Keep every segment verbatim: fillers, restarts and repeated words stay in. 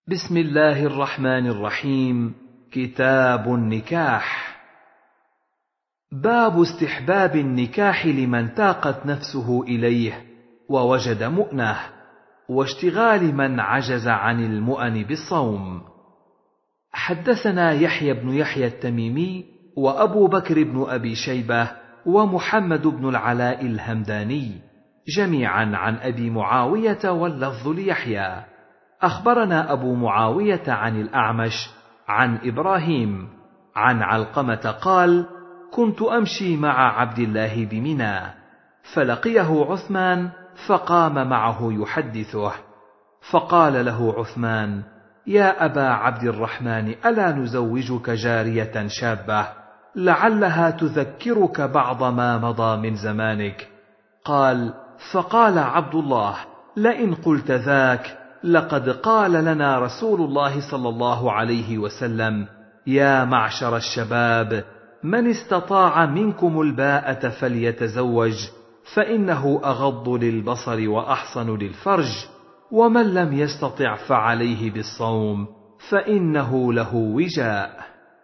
بسم الله الرحمن الرحيم. كتاب النكاح. باب استحباب النكاح لمن تاقت نفسه إليه ووجد مؤنة، واشتغال من عجز عن المؤن بالصوم. حدثنا يحيى بن يحيى التميمي وأبو بكر بن أبي شيبة ومحمد بن العلاء الهمداني جميعا عن أبي معاوية واللفظ ليحيى. أخبرنا أبو معاوية عن الأعمش عن إبراهيم عن علقمة قال: كنت أمشي مع عبد الله بمنى، فلقيه عثمان فقام معه يحدثه، فقال له عثمان: يا أبا عبد الرحمن، ألا نزوجك جارية شابة لعلها تذكرك بعض ما مضى من زمانك؟ قال: فقال عبد الله: لئن قلت ذاك لقد قال لنا رسول الله صلى الله عليه وسلم: يا معشر الشباب، من استطاع منكم الباءة فليتزوج، فإنه أغض للبصر وأحصن للفرج، ومن لم يستطع فعليه بالصوم، فإنه له وجاء.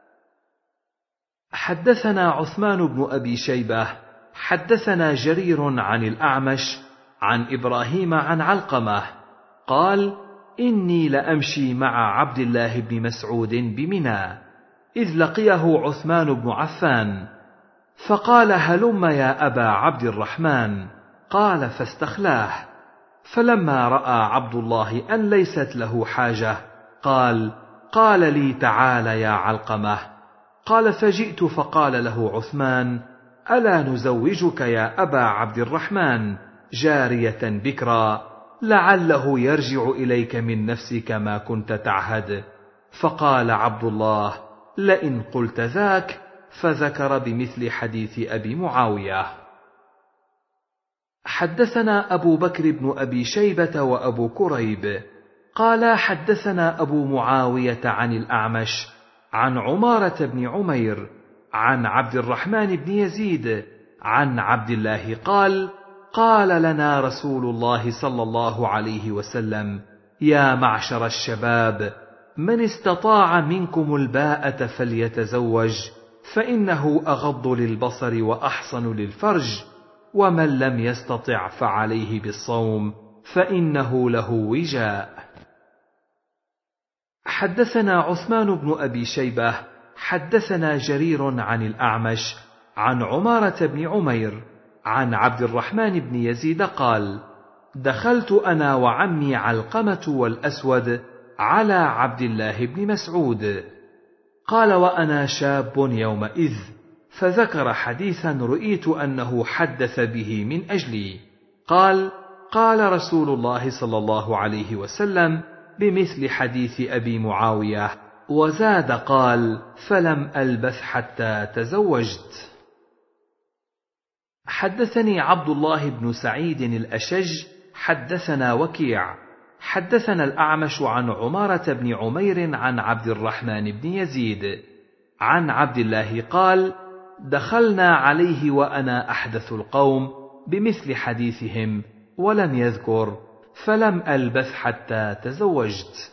حدثنا عثمان بن أبي شيبة حدثنا جرير عن الأعمش عن إبراهيم عن علقمة قال: إني لأمشي مع عبد الله بن مسعود بمنى، إذ لقيه عثمان بن عفان، فقال: هلم يا أبا عبد الرحمن. قال: فاستخلاه، فلما رأى عبد الله أن ليست له حاجة قال: قال لي: تعال يا علقمة. قال: فجئت فقال له عثمان: ألا نزوجك يا أبا عبد الرحمن جارية بكرا لعله يرجع إليك من نفسك ما كنت تعهد؟ فقال عبد الله: لئن قلت ذاك، فذكر بمثل حديث أبي معاوية. حدثنا أبو بكر بن أبي شيبة وأبو كريب قال: حدثنا أبو معاوية عن الأعمش عن عمارة بن عمير عن عبد الرحمن بن يزيد عن عبد الله قال: قال لنا رسول الله صلى الله عليه وسلم: يا معشر الشباب، من استطاع منكم الباءة فليتزوج، فإنه أغض للبصر وأحصن للفرج، ومن لم يستطع فعليه بالصوم، فإنه له وجاء. حدثنا عثمان بن أبي شيبة حدثنا جرير عن الأعمش عن عمارة بن عمير عن عبد الرحمن بن يزيد قال: دخلت أنا وعمي علقمة والأسود على عبد الله بن مسعود. قال: وأنا شاب يومئذ، فذكر حديثا رؤيت أنه حدث به من أجلي. قال: قال رسول الله صلى الله عليه وسلم بمثل حديث أبي معاوية، وزاد قال: فلم ألبث حتى تزوجت. حدثني عبد الله بن سعيد الأشج حدثنا وكيع حدثنا الأعمش عن عمارة بن عمير عن عبد الرحمن بن يزيد عن عبد الله قال: دخلنا عليه وأنا أحدث القوم بمثل حديثهم، ولم يذكر: فلم ألبث حتى تزوجت.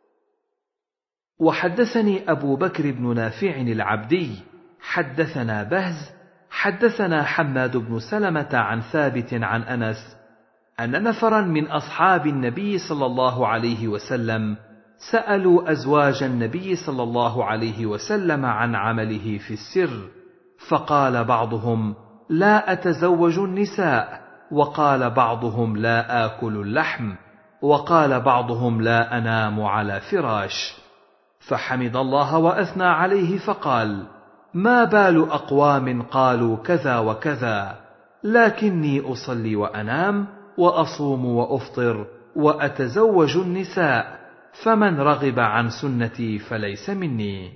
وحدثني أبو بكر بن نافع العبدي حدثنا بهز حدثنا حماد بن سلمة عن ثابت عن أنس أن نفرا من أصحاب النبي صلى الله عليه وسلم سألوا أزواج النبي صلى الله عليه وسلم عن عمله في السر، فقال بعضهم: لا أتزوج النساء، وقال بعضهم: لا آكل اللحم، وقال بعضهم: لا أنام على فراش. فحمد الله وأثنى عليه فقال: ما بال أقوام قالوا كذا وكذا، لكني أصلي وأنام وأصوم وأفطر وأتزوج النساء، فمن رغب عن سنتي فليس مني.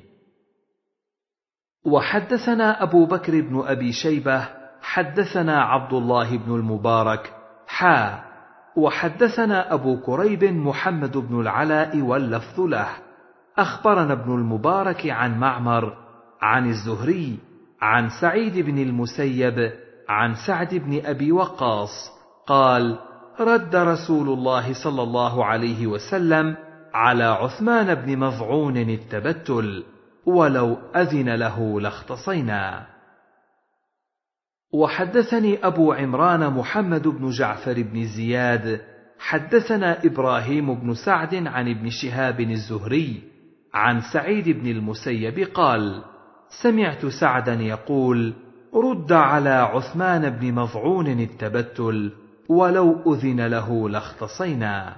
وحدثنا أبو بكر بن أبي شيبة حدثنا عبد الله بن المبارك حا وحدثنا أبو كريب محمد بن العلاء واللفظ له. أخبرنا ابن المبارك عن معمر عن الزهري عن سعيد بن المسيب عن سعد بن أبي وقاص قال: رد رسول الله صلى الله عليه وسلم على عثمان بن مظعون التبتل، ولو أذن له لاختصينا. وحدثني أبو عمران محمد بن جعفر بن زياد حدثنا إبراهيم بن سعد عن ابن شهاب الزهري عن سعيد بن المسيب قال: سمعت سعدا يقول: رد على عثمان بن مظعون التبتل، ولو أذن له لاختصينا.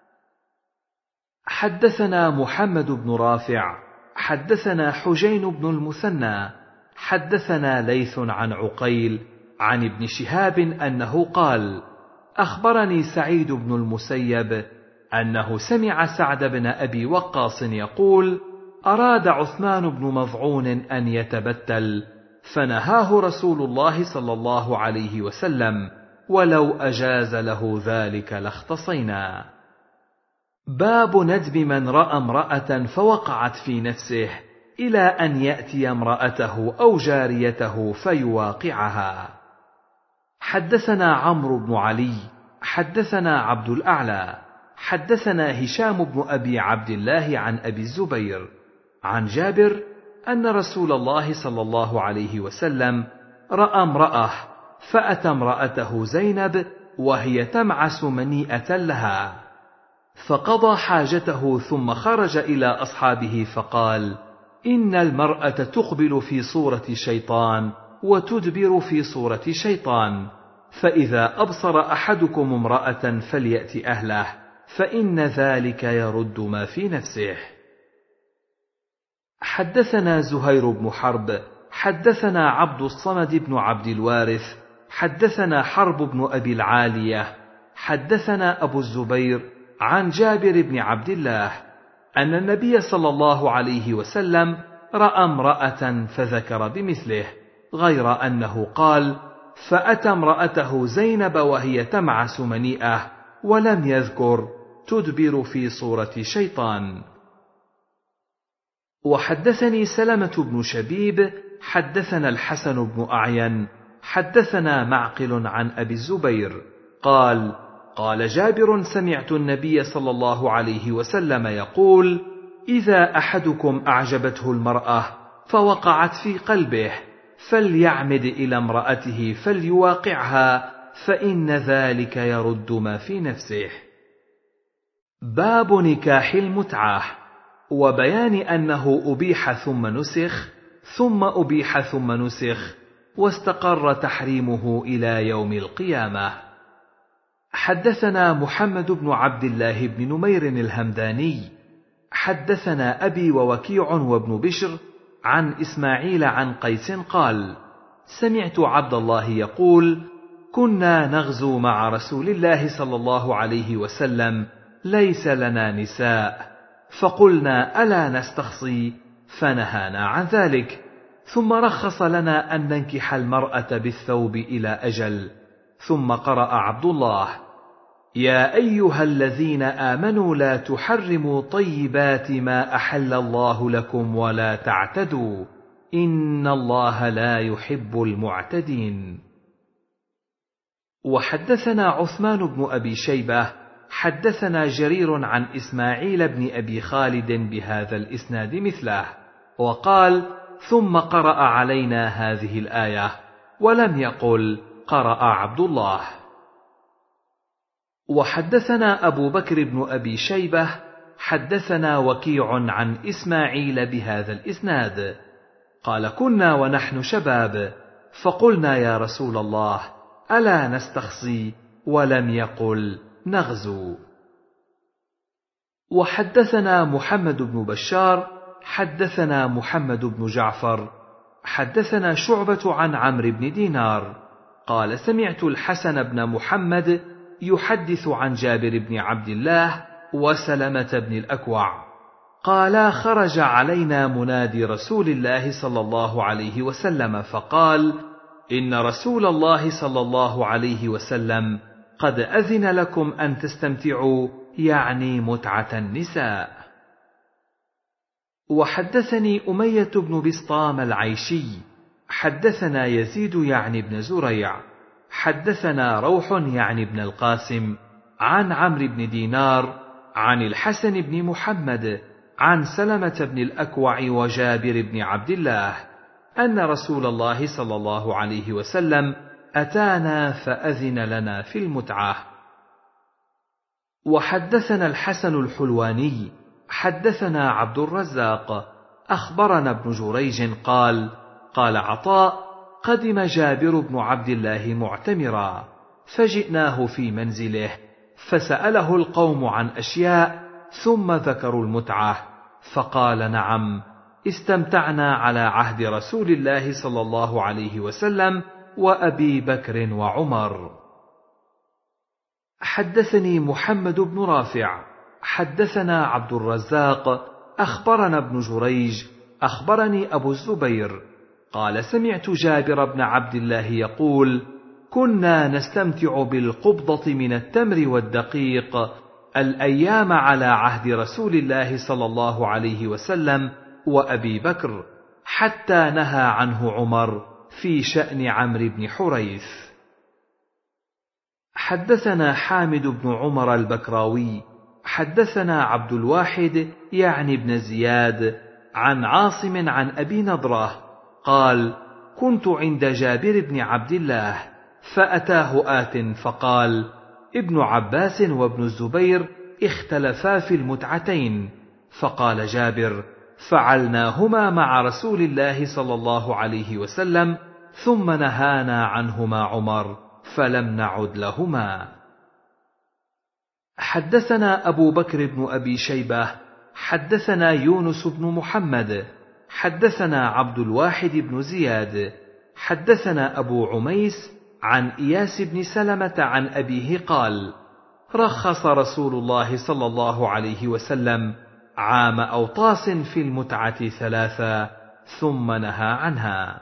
حدثنا محمد بن رافع حدثنا حجين بن المثنى حدثنا ليث عن عقيل عن ابن شهاب أنه قال: أخبرني سعيد بن المسيب أنه سمع سعد بن أبي وقاص يقول: أراد عثمان بن مظعون أن يتبتل، فنهاه رسول الله صلى الله عليه وسلم، ولو أجاز له ذلك لاختصينا. باب ندب من رأى امرأة فوقعت في نفسه إلى أن يأتي امرأته أو جاريته فيواقعها. حدثنا عمرو بن علي حدثنا عبد الأعلى حدثنا هشام بن أبي عبد الله عن أبي الزبير عن جابر أن رسول الله صلى الله عليه وسلم رأى امرأة فأتى امرأته زينب وهي تمعس منيئة لها، فقضى حاجته ثم خرج إلى أصحابه فقال: إن المرأة تقبل في صورة شيطان وتدبر في صورة شيطان، فإذا أبصر أحدكم امرأة فليأت أهله، فإن ذلك يرد ما في نفسه. حدثنا زهير بن حرب حدثنا عبد الصمد بن عبد الوارث حدثنا حرب بن أبي العالية حدثنا أبو الزبير عن جابر بن عبد الله أن النبي صلى الله عليه وسلم رأى امرأة فذكر بمثله، غير أنه قال: فأتى امرأته زينب وهي تمعس منيئة، ولم يذكر تدبر في صورة شيطان. وحدثني سلمة بن شبيب حدثنا الحسن بن أعين حدثنا معقل عن أبي الزبير قال: قال جابر: سمعت النبي صلى الله عليه وسلم يقول: إذا أحدكم أعجبته المرأة فوقعت في قلبه فليعمد إلى امرأته فليواقعها، فإن ذلك يرد ما في نفسه. باب نكاح المتعة، وبيان أنه أبيح ثم نسخ ثم أبيح ثم نسخ، واستقر تحريمه إلى يوم القيامة. حدثنا محمد بن عبد الله بن نمير الهمداني حدثنا أبي ووكيع وابن بشر عن إسماعيل عن قيس قال: سمعت عبد الله يقول: كنا نغزو مع رسول الله صلى الله عليه وسلم، ليس لنا نساء، فقلنا: ألا نستخصي؟ فنهانا عن ذلك، ثم رخص لنا أن ننكح المرأة بالثوب إلى أجل. ثم قرأ عبد الله: يا أيها الذين آمنوا لا تحرموا طيبات ما أحل الله لكم ولا تعتدوا، إن الله لا يحب المعتدين. وحدثنا عثمان بن أبي شيبة حدثنا جرير عن إسماعيل بن أبي خالد بهذا الإسناد مثله، وقال: ثم قرأ علينا هذه الآية، ولم يقل قرأ عبد الله. وحدثنا أبو بكر بن أبي شيبة حدثنا وكيع عن إسماعيل بهذا الإسناد قال: كنا ونحن شباب فقلنا: يا رسول الله، ألا نستخصي؟ ولم يقل نغزو. وحدثنا محمد بن بشار حدثنا محمد بن جعفر حدثنا شعبة عن عمرو بن دينار قال: سمعت الحسن بن محمد يحدث عن جابر بن عبد الله وسلمة بن الأكوع قالا: خرج علينا منادي رسول الله صلى الله عليه وسلم فقال: إن رسول الله صلى الله عليه وسلم قد أذن لكم أن تستمتعوا، يعني متعة النساء. وحدثني أمية بن بسطام العيشي حدثنا يزيد يعني بن زريع حدثنا روح يعني بن القاسم عن عمرو بن دينار عن الحسن بن محمد عن سلمة بن الأكوع وجابر بن عبد الله أن رسول الله صلى الله عليه وسلم أتانا فأذن لنا في المتعة. وحدثنا الحسن الحلواني حدثنا عبد الرزاق أخبرنا ابن جريج قال قال عطاء قدم جابر بن عبد الله معتمرا فجئناه في منزله فسأله القوم عن أشياء ثم ذكروا المتعة فقال نعم استمتعنا على عهد رسول الله صلى الله عليه وسلم وأبي بكر وعمر. حدثني محمد بن رافع حدثنا عبد الرزاق أخبرنا ابن جريج أخبرني أبو الزبير قال سمعت جابر بن عبد الله يقول كنا نستمتع بالقبضة من التمر والدقيق الأيام على عهد رسول الله صلى الله عليه وسلم وأبي بكر حتى نهى عنه عمر في شأن عمرو بن حريث. حدثنا حامد بن عمر البكراوي حدثنا عبد الواحد يعني بن زياد عن عاصم عن أبي نضرة قال كنت عند جابر بن عبد الله فأتاه آت فقال ابن عباس وابن الزبير اختلفا في المتعتين فقال جابر فعلناهما مع رسول الله صلى الله عليه وسلم ثم نهانا عنهما عمر فلم نعد لهما. حدثنا أبو بكر بن أبي شيبة حدثنا يونس بن محمد حدثنا عبد الواحد بن زياد حدثنا أبو عميس عن إياس بن سلمة عن أبيه قال رخص رسول الله صلى الله عليه وسلم عام أوطاس في المتعة ثلاثة ثم نهى عنها.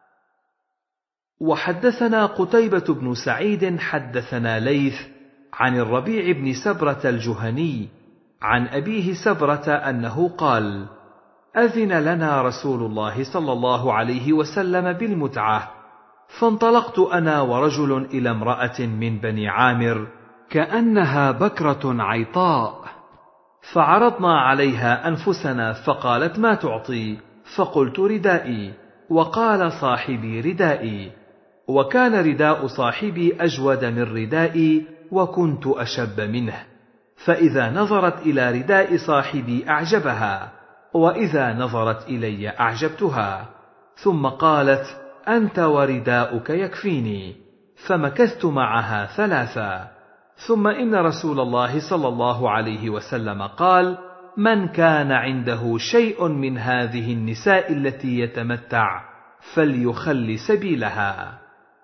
وحدثنا قتيبة بن سعيد حدثنا ليث عن الربيع بن سبرة الجهني عن أبيه سبرة أنه قال أذن لنا رسول الله صلى الله عليه وسلم بالمتعة فانطلقت أنا ورجل إلى امرأة من بني عامر كأنها بكرة عيطاء فعرضنا عليها أنفسنا فقالت ما تعطي فقلت ردائي وقال صاحبي ردائي وكان رداء صاحبي أجود من ردائي وكنت أشب منه فإذا نظرت إلى رداء صاحبي أعجبها وإذا نظرت إلي أعجبتها ثم قالت أنت ورداؤك يكفيني فمكثت معها ثلاثا ثم إن رسول الله صلى الله عليه وسلم قال من كان عنده شيء من هذه النساء التي يتمتع فليخل سبيلها.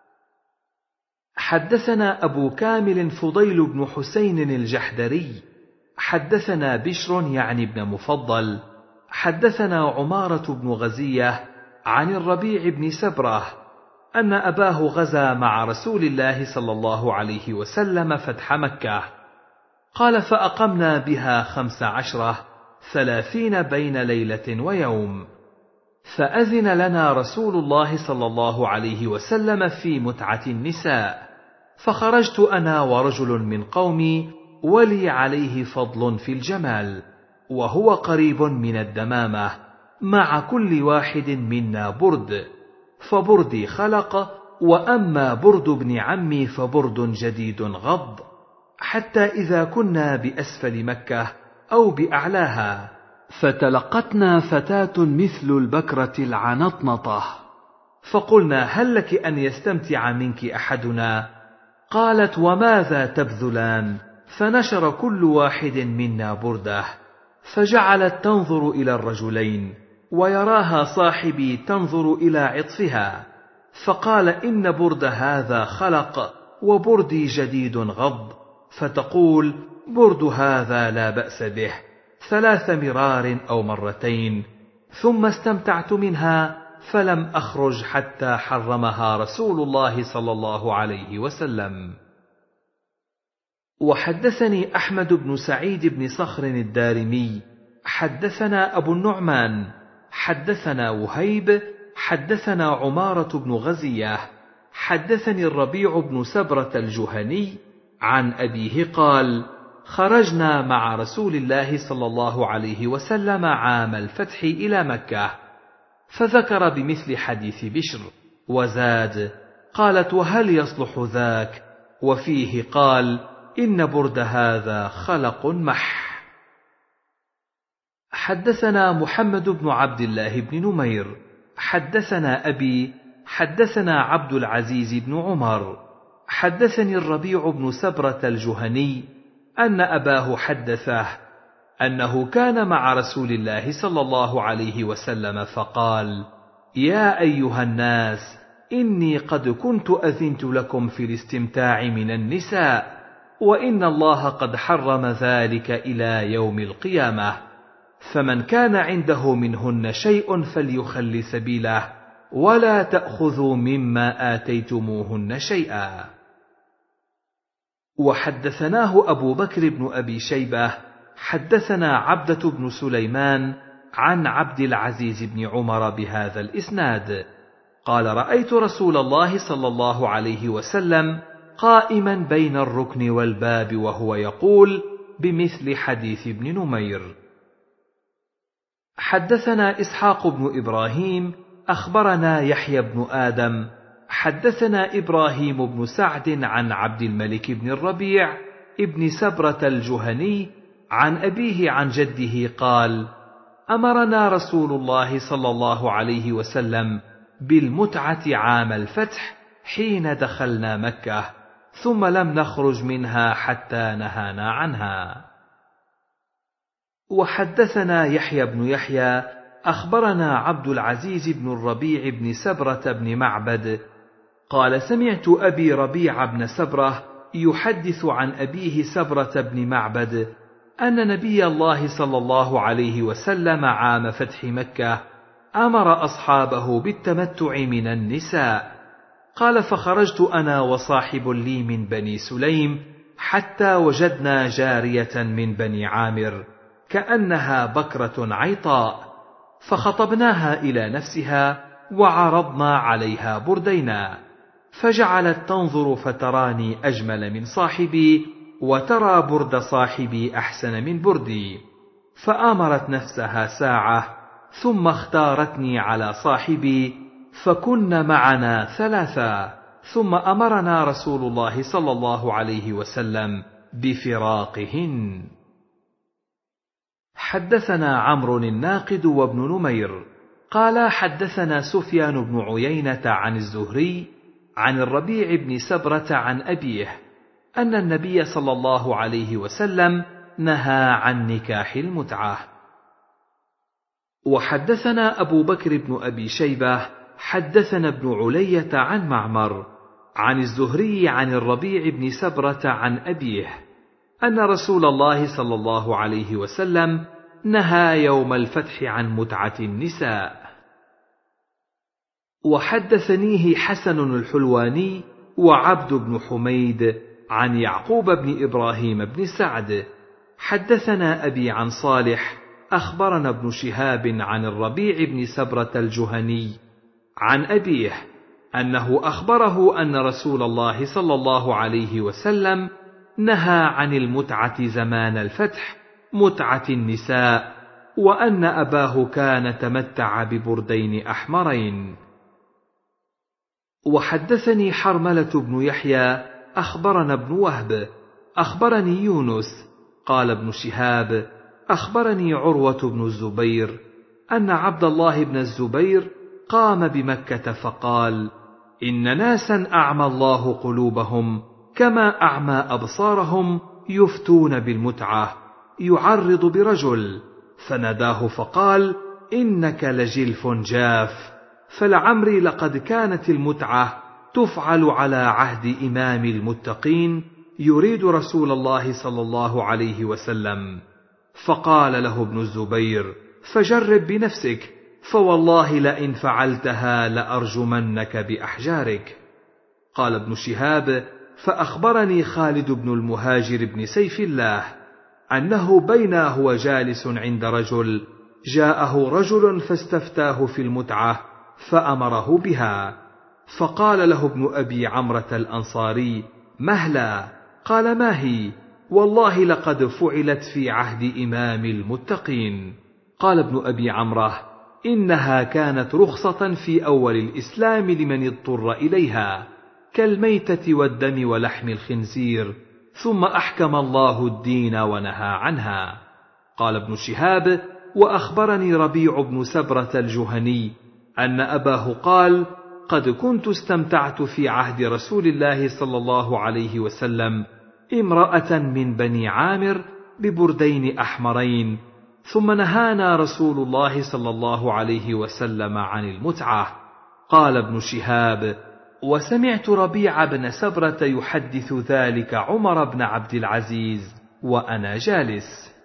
حدثنا أبو كامل فضيل بن حسين الجحدري حدثنا بشر يعني بن مفضل حدثنا عمارة بن غزية عن الربيع بن سبرة أن أباه غزا مع رسول الله صلى الله عليه وسلم فتح مكة قال فأقمنا بها خمس عشرة ثلاثين بين ليلة ويوم فأذن لنا رسول الله صلى الله عليه وسلم في متعة النساء فخرجت أنا ورجل من قومي ولي عليه فضل في الجمال وهو قريب من الدمامة مع كل واحد منا برد فبردي خلق وأما برد ابن عمي فبرد جديد غض حتى إذا كنا بأسفل مكة أو بأعلاها فتلقتنا فتاة مثل البكرة العنطنطة فقلنا هل لك أن يستمتع منك أحدنا؟ قالت وماذا تبذلان؟ فنشر كل واحد منا برده فجعلت تنظر إلى الرجلين ويراها صاحبي تنظر إلى عطفها فقال إن برد هذا خلق وبردي جديد غض فتقول برد هذا لا بأس به ثلاث مرار أو مرتين ثم استمتعت منها فلم أخرج حتى حرمها رسول الله صلى الله عليه وسلم. وحدثني أحمد بن سعيد بن صخر الدارمي حدثنا أبو النعمان حدثنا وهيب حدثنا عمارة بن غزية حدثني الربيع بن سبرة الجهني عن أبيه قال خرجنا مع رسول الله صلى الله عليه وسلم عام الفتح إلى مكة، فذكر بمثل حديث بشر وزاد: قالت: وهل يصلح ذاك؟ وفيه قال: إن برد هذا خلق مح. حدثنا محمد بن عبد الله بن نمير حدثنا أبي حدثنا عبد العزيز بن عمر حدثني الربيع بن سبرة الجهني أن أباه حدثه أنه كان مع رسول الله صلى الله عليه وسلم فقال: يا أيها الناس، إني قد كنت أذنت لكم في الاستمتاع من النساء، وإن الله قد حرم ذلك إلى يوم القيامة، فمن كان عنده منهن شيء فليخل سبيله، ولا تأخذوا مما آتيتموهن شيئا. وحدثناه أبو بكر بن أبي شيبة حدثنا عبدة بن سليمان عن عبد العزيز بن عمر بهذا الإسناد قال: رأيت رسول الله صلى الله عليه وسلم قائما بين الركن والباب وهو يقول بمثل حديث ابن نمير. حدثنا إسحاق بن إبراهيم أخبرنا يحيى بن آدم حدثنا إبراهيم بن سعد عن عبد الملك بن الربيع ابن سبرة الجهني عن أبيه عن جده قال: أمرنا رسول الله صلى الله عليه وسلم بالمتعة عام الفتح حين دخلنا مكة، ثم لم نخرج منها حتى نهانا عنها. وحدثنا يحيى بن يحيى أخبرنا عبد العزيز بن الربيع بن سبرة بن معبد قال: سمعت أبي ربيع بن سبرة يحدث عن أبيه سبرة بن معبد أن نبي الله صلى الله عليه وسلم عام فتح مكة أمر أصحابه بالتمتع من النساء. قال: فخرجت أنا وصاحب لي من بني سليم حتى وجدنا جارية من بني عامر كأنها بكرة عيطاء، فخطبناها إلى نفسها وعرضنا عليها بردينا، فجعلت تنظر فتراني أجمل من صاحبي وترى برد صاحبي أحسن من بردي، فآمرت نفسها ساعة ثم اختارتني على صاحبي، فكن معنا ثلاثا، ثم أمرنا رسول الله صلى الله عليه وسلم بفراقهن. حدثنا عمرو الناقد وابن نمير قال: حدثنا سفيان بن عيينة عن الزهري عن الربيع بن سبرة عن أبيه أن النبي صلى الله عليه وسلم نهى عن نكاح المتعة. وحدثنا أبو بكر بن أبي شيبة حدثنا ابن علية عن معمر عن الزهري عن الربيع بن سبرة عن أبيه أن رسول الله صلى الله عليه وسلم نهى يوم الفتح عن متعة النساء. وحدثنيه حسن الحلواني وعبد بن حميد عن يعقوب بن إبراهيم بن سعد حدثنا أبي عن صالح أخبرنا ابن شهاب عن الربيع بن سبرة الجهني عن أبيه أنه أخبره أن رسول الله صلى الله عليه وسلم نهى عن المتعة زمان الفتح متعة النساء، وأن أباه كان تمتع ببردين أحمرين. وحدثني حرملة بن يحيى أخبرنا ابن وهب أخبرني يونس قال ابن شهاب أخبرني عروة بن الزبير أن عبد الله بن الزبير قام بمكة فقال: إن ناسا أعمى الله قلوبهم كما أعمى أبصارهم يفتون بالمتعة، يعرض برجل، فناداه فقال: إنك لجلف جاف، فلعمري لقد كانت المتعة تفعل على عهد إمام المتقين يريد رسول الله صلى الله عليه وسلم. فقال له ابن الزبير: فجرب بنفسك، فوالله لئن فعلتها لأرجمنك بأحجارك. قال ابن شهاب: فأخبرني خالد بن المهاجر بن سيف الله أنه بينا هو جالس عند رجل جاءه رجل فاستفتاه في المتعة فأمره بها، فقال له ابن أبي عمرة الأنصاري: مهلا؟ قال: ما هي؟ والله لقد فعلت في عهد إمام المتقين. قال ابن أبي عمره: إنها كانت رخصة في أول الإسلام لمن اضطر إليها، كالميتة والدم ولحم الخنزير، ثم أحكم الله الدين ونهى عنها. قال ابن شهاب: وأخبرني ربيع بن سبرة الجهني أن أباه قال: قد كنت استمتعت في عهد رسول الله صلى الله عليه وسلم امرأة من بني عامر ببردين أحمرين، ثم نهانا رسول الله صلى الله عليه وسلم عن المتعة. قال ابن شهاب: وسمعت ربيع بن سبرة يحدث ذلك عمر بن عبد العزيز وأنا جالس.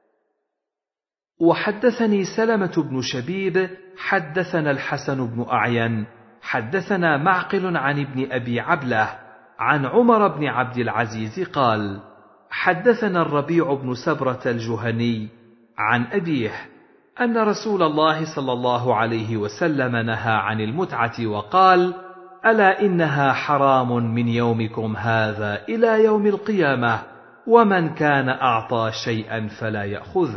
وحدثني سلمة بن شبيب حدثنا الحسن بن أعين حدثنا معقل عن ابن أبي عبلة عن عمر بن عبد العزيز قال: حدثنا الربيع بن سبرة الجهني عن أبيه أن رسول الله صلى الله عليه وسلم نهى عن المتعة وقال: ألا إنها حرام من يومكم هذا إلى يوم القيامة، ومن كان أعطى شيئا فلا يأخذه.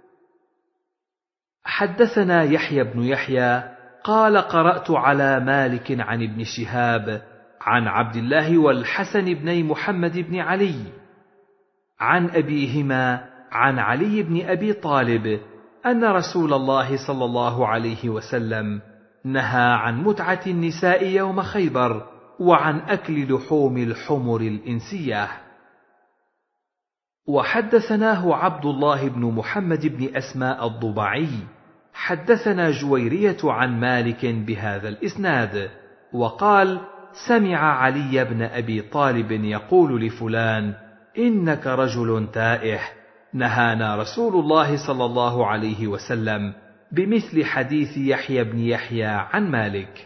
حدثنا يحيى بن يحيى قال: قرأت على مالك عن ابن شهاب عن عبد الله والحسن بن محمد بن علي عن أبيهما عن علي بن أبي طالب أن رسول الله صلى الله عليه وسلم نهى عن متعة النساء يوم خيبر وعن أكل لحوم الحمر الإنسية. وحدثناه عبد الله بن محمد بن أسماء الضبعي حدثنا جويرية عن مالك بهذا الإسناد وقال: سمع علي بن أبي طالب يقول لفلان: إنك رجل تائه، نهانا رسول الله صلى الله عليه وسلم بمثل حديث يحيى بن يحيى عن مالك.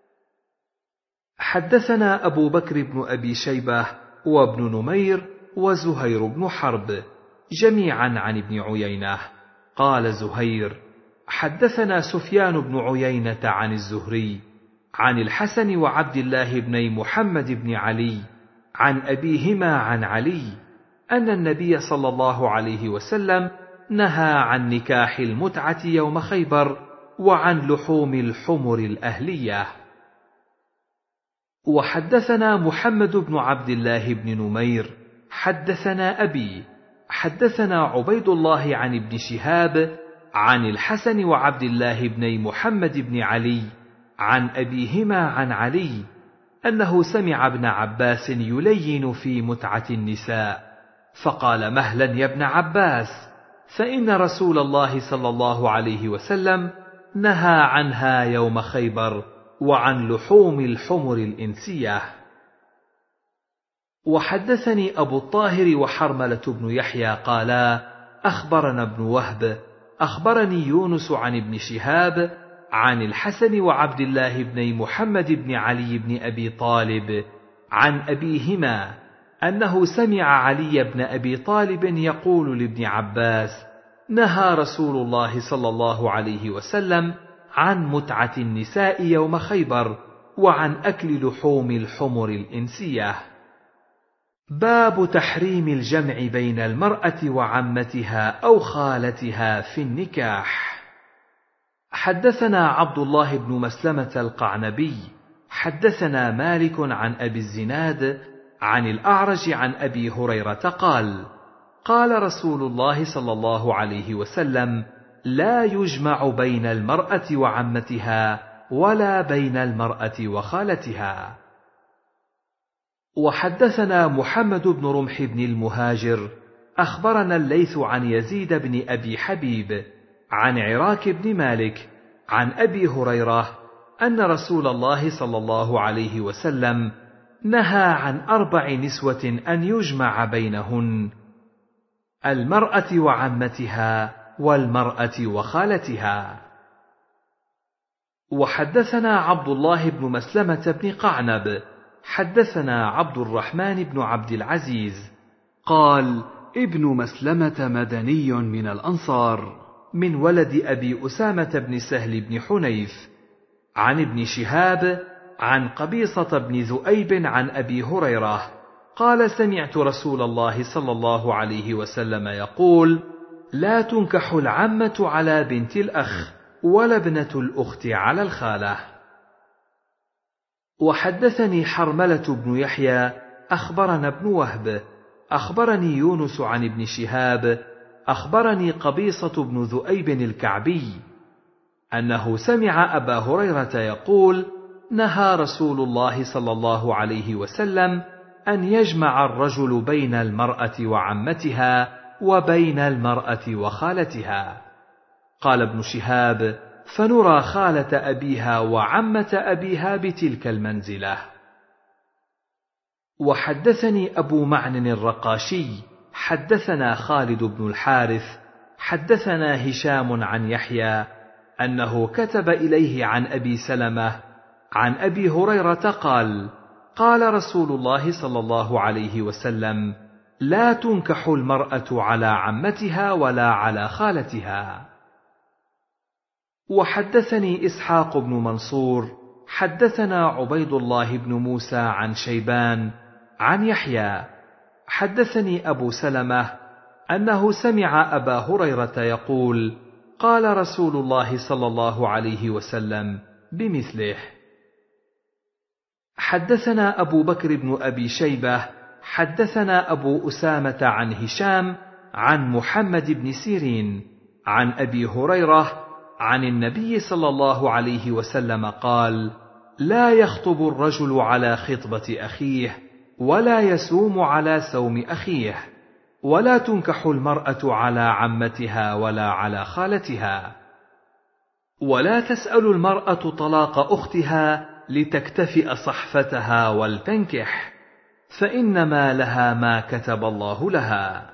حدثنا أبو بكر بن أبي شيبة وابن نمير وزهير بن حرب جميعا عن ابن عيينة. قال زهير: حدثنا سفيان بن عيينة عن الزهري عن الحسن وعبد الله بن محمد بن علي عن أبيهما عن علي أن النبي صلى الله عليه وسلم نهى عن نكاح المتعة يوم خيبر وعن لحوم الحمر الأهلية. وحدثنا محمد بن عبد الله بن نمير حدثنا أبي حدثنا عبيد الله عن ابن شهاب عن الحسن وعبد الله بن محمد بن علي عن أبيهما عن علي أنه سمع ابن عباس يلين في متعة النساء، فقال: مهلا يا ابن عباس، فإن رسول الله صلى الله عليه وسلم نهى عنها يوم خيبر وعن لحوم الحمر الإنسية. وحدثني أبو الطاهر وحرملة بن يحيى قالا: أخبرنا ابن وهب أخبرني يونس عن ابن شهاب عن الحسن وعبد الله بن محمد بن علي بن أبي طالب عن أبيهما أنه سمع علي بن أبي طالب يقول لابن عباس: نهى رسول الله صلى الله عليه وسلم عن متعة النساء يوم خيبر وعن أكل لحوم الحمر الإنسية. باب تحريم الجمع بين المرأة وعمتها أو خالتها في النكاح. حدثنا عبد الله بن مسلمة القعنبي حدثنا مالك عن أبي الزناد عن الأعرج عن أبي هريرة قال: قال رسول الله صلى الله عليه وسلم: لا يجمع بين المرأة وعمتها ولا بين المرأة وخالتها. وحدثنا محمد بن رمح بن المهاجر أخبرنا الليث عن يزيد بن أبي حبيب عن عراك بن مالك عن أبي هريرة أن رسول الله صلى الله عليه وسلم نهى عن أربع نسوة أن يجمع بينهن: المرأة وعمتها والمرأة وخالتها. وحدثنا عبد الله بن مسلمة بن قعنب حدثنا عبد الرحمن بن عبد العزيز قال: ابن مسلمة مدني من الأنصار من ولد أبي أسامة بن سهل بن حنيف عن ابن شهاب عن قبيصة بن ذؤيب عن أبي هريرة قال: سمعت رسول الله صلى الله عليه وسلم يقول: لا تنكح العمة على بنت الأخ، ولا ابنة الأخت على الخالة. وحدثني حرملة بن يحيى أخبرنا ابن وهب أخبرني يونس عن ابن شهاب أخبرني قبيصة بن ذؤيب الكعبي أنه سمع أبا هريرة يقول: نهى رسول الله صلى الله عليه وسلم أن يجمع الرجل بين المرأة وعمتها وبين المرأة وخالتها. قال ابن شهاب: فنرى خالة أبيها وعمة أبيها بتلك المنزلة. وحدثني أبو معن الرقاشي حدثنا خالد بن الحارث حدثنا هشام عن يحيى أنه كتب إليه عن أبي سلمة عن أبي هريرة قال: قال رسول الله صلى الله عليه وسلم: لا تنكح المرأة على عمتها ولا على خالتها. وحدثني إسحاق بن منصور حدثنا عبيد الله بن موسى عن شيبان عن يحيى حدثني أبو سلمة أنه سمع أبا هريرة يقول: قال رسول الله صلى الله عليه وسلم بمثله. حدثنا أبو بكر بن أبي شيبة حدثنا أبو أسامة عن هشام عن محمد بن سيرين عن أبي هريرة عن النبي صلى الله عليه وسلم قال: لا يخطب الرجل على خطبة أخيه، ولا يسوم على سوم أخيه، ولا تنكح المرأة على عمتها ولا على خالتها، ولا تسأل المرأة طلاق أختها لتكتفئ صحفتها ولتنكح، فإنما لها ما كتب الله لها.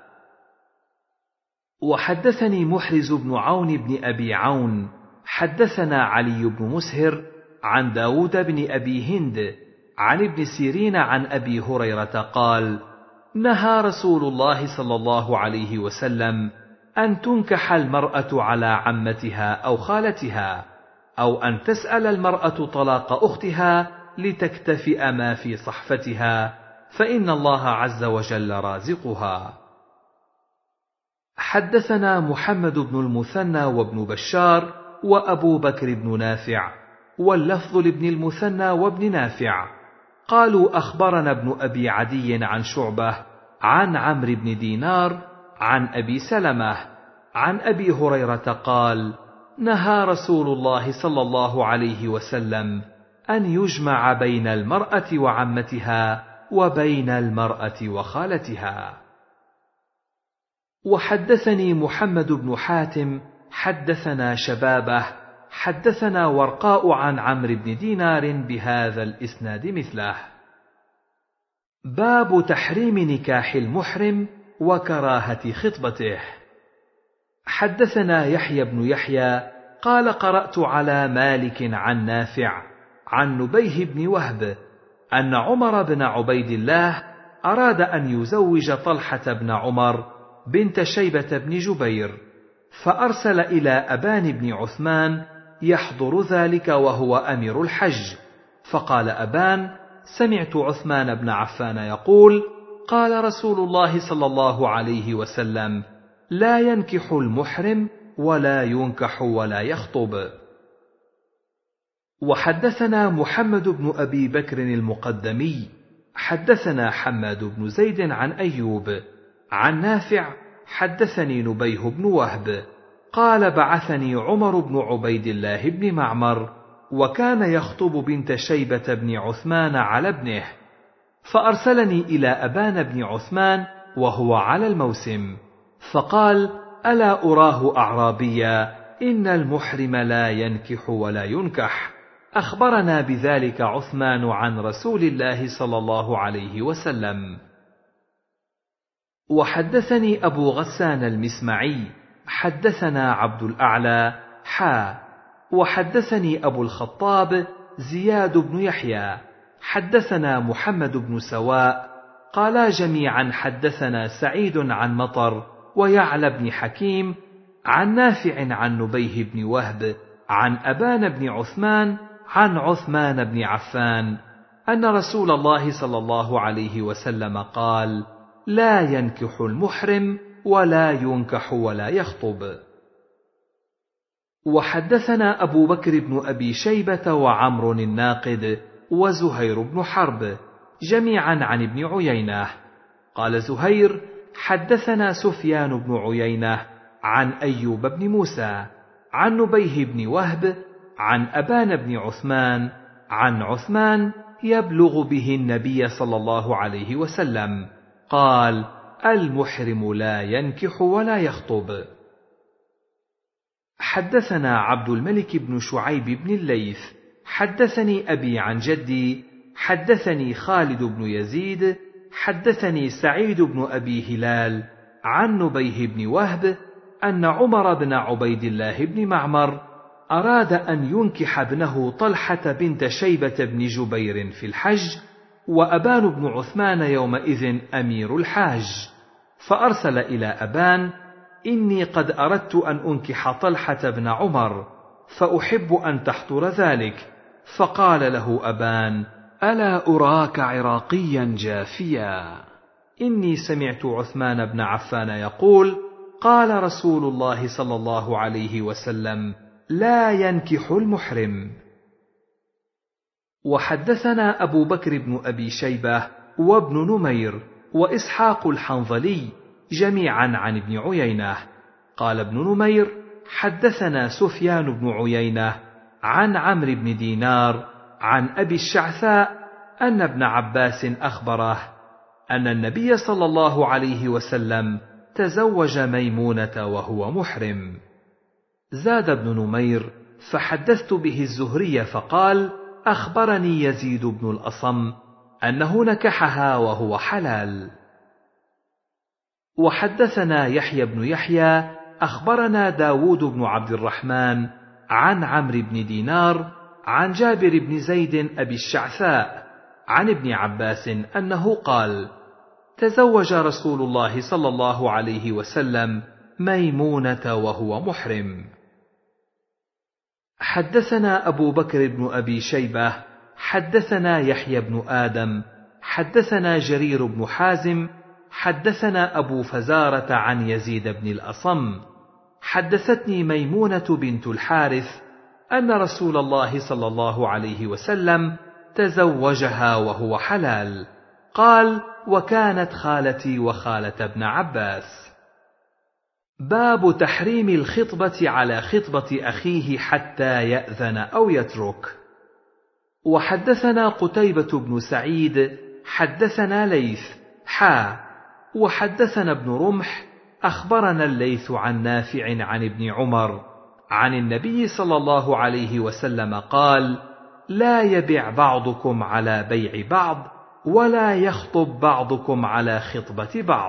وحدثني محرز بن عون بن أبي عون حدثنا علي بن مسهر عن داود بن أبي هند عن ابن سيرين عن أبي هريرة قال: نهى رسول الله صلى الله عليه وسلم أن تنكح المرأة على عمتها أو خالتها، أو أن تسأل المرأة طلاق أختها لتكتفئ ما في صحفتها، فإن الله عز وجل رازقها. حدثنا محمد بن المثنى وابن بشار وأبو بكر بن نافع، واللفظ لابن المثنى وابن نافع قالوا: أخبرنا ابن أبي عدي عن شعبة عن عمرو بن دينار عن أبي سلمة عن أبي هريرة قال: نهى رسول الله صلى الله عليه وسلم أن يجمع بين المرأة وعمتها وبين المرأة وخالتها. وحدثني محمد بن حاتم حدثنا شبابه حدثنا ورقاء عن عمرو بن دينار بهذا الإسناد مثله. باب تحريم نكاح المحرم وكراهة خطبته. حدثنا يحيى بن يحيى قال: قرأت على مالك عن نافع عن نبيه بن وهب أن عمر بن عبيد الله أراد أن يزوج طلحة بن عمر بنت شيبة بن جبير، فأرسل إلى أبان بن عثمان يحضر ذلك وهو أمير الحج، فقال أبان: سمعت عثمان بن عفان يقول: قال رسول الله صلى الله عليه وسلم: لا ينكح المحرم ولا ينكح ولا يخطب. وحدثنا محمد بن أبي بكر المقدمي حدثنا حماد بن زيد عن أيوب عن نافع حدثني نبيه بن وهب قال: بعثني عمر بن عبيد الله بن معمر، وكان يخطب بنت شيبة بن عثمان على ابنه، فأرسلني إلى أبان بن عثمان وهو على الموسم، فقال: ألا أراه أعرابيا، إن المحرم لا ينكح ولا ينكح. أخبرنا بذلك عثمان عن رسول الله صلى الله عليه وسلم. وحدثني أبو غسان المسمعي حدثنا عبد الأعلى حا وحدثني أبو الخطاب زياد بن يحيى حدثنا محمد بن سواء قالا جميعا حدثنا سعيد عن مطر ويعلى بن حكيم عن نافع عن نبيه بن وهب عن أبان بن عثمان عن عثمان بن عفان أن رسول الله صلى الله عليه وسلم قال: لا ينكح المحرم ولا ينكح ولا يخطب. وحدثنا أبو بكر بن أبي شيبة وعمر الناقد وزهير بن حرب جميعا عن ابن عيينة. قال زهير: حدثنا سفيان بن عيينة عن أيوب بن موسى عن نبيه بن وهب عن أبان بن عثمان عن عثمان يبلغ به النبي صلى الله عليه وسلم قال: المحرم لا ينكح ولا يخطب. حدثنا عبد الملك بن شعيب بن الليث حدثني أبي عن جدي حدثني خالد بن يزيد حدثني سعيد بن أبي هلال عن نبيه بن وهب أن عمر بن عبيد الله بن معمر أراد أن ينكح ابنه طلحة بنت شيبة بن جبير في الحج، وأبان بن عثمان يومئذ أمير الحاج، فأرسل إلى أبان: إني قد أردت أن أنكح طلحة بن عمر، فأحب أن تحضر ذلك. فقال له أبان: ألا أراك عراقيا جافيا؟ إني سمعت عثمان بن عفان يقول: قال رسول الله صلى الله عليه وسلم: لا ينكح المحرم. وحدثنا أبو بكر بن أبي شيبة وابن نمير وإسحاق الحنظلي جميعا عن ابن عيينة. قال ابن نمير: حدثنا سفيان بن عيينة عن عمرو بن دينار عن أبي الشعثاء أن ابن عباس أخبره أن النبي صلى الله عليه وسلم تزوج ميمونة وهو محرم. زاد ابن نمير: فحدثت به الزهري فقال: أخبرني يزيد بن الأصم أنه نكحها وهو حلال. وحدثنا يحيى بن يحيى أخبرنا داود بن عبد الرحمن عن عمرو بن دينار عن جابر بن زيد أبي الشعثاء عن ابن عباس أنه قال: تزوج رسول الله صلى الله عليه وسلم ميمونة وهو محرم. حدثنا أبو بكر بن أبي شيبة حدثنا يحيى بن آدم حدثنا جرير بن حازم حدثنا أبو فزارة عن يزيد بن الأصم حدثتني ميمونة بنت الحارث أن رسول الله صلى الله عليه وسلم تزوجها وهو حلال. قال: وكانت خالتي وخالة ابن عباس. باب تحريم الخطبة على خطبة أخيه حتى يأذن أو يترك. وحدثنا قتيبة بن سعيد حدثنا ليث حا وحدثنا ابن رمح أخبرنا الليث عن نافع عن ابن عمر عن النبي صلى الله عليه وسلم قال: لا يبع بعضكم على بيع بعض ولا يخطب بعضكم على خطبة بعض.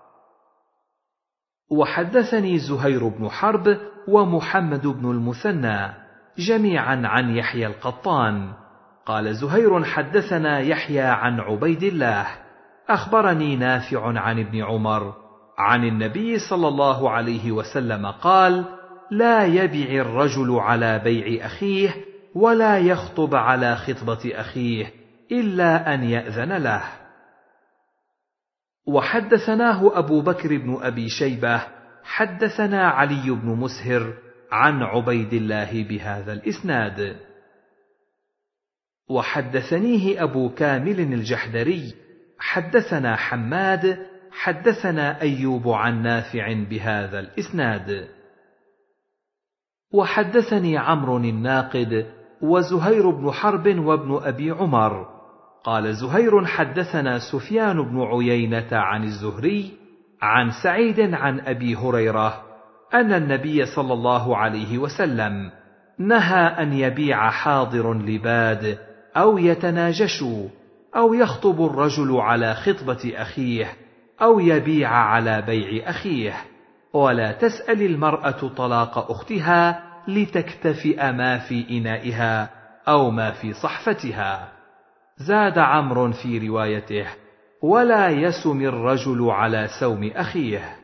وحدثني زهير بن حرب ومحمد بن المثنى جميعا عن يحيى القطان قال زهير: حدثنا يحيى عن عبيد الله أخبرني نافع عن ابن عمر عن النبي صلى الله عليه وسلم قال: لا يبع الرجل على بيع أخيه ولا يخطب على خطبة أخيه إلا أن يأذن له. وحدثناه أبو بكر بن أبي شيبة حدثنا علي بن مسهر عن عبيد الله بهذا الإسناد. وحدثنيه أبو كامل الجحدري حدثنا حماد حدثنا أيوب عن نافع بهذا الإسناد. وحدثني عمرو الناقد وزهير بن حرب وابن أبي عمر قال زهير: حدثنا سفيان بن عيينة عن الزهري عن سعيد عن أبي هريرة أن النبي صلى الله عليه وسلم نهى أن يبيع حاضر لباد أو يتناجشوا أو يخطب الرجل على خطبة أخيه أو يبيع على بيع أخيه، ولا تسأل المرأة طلاق أختها لتكتفئ ما في إنائها أو ما في صحفتها. زاد عمرو في روايته: ولا يسم الرجل على سوم أخيه.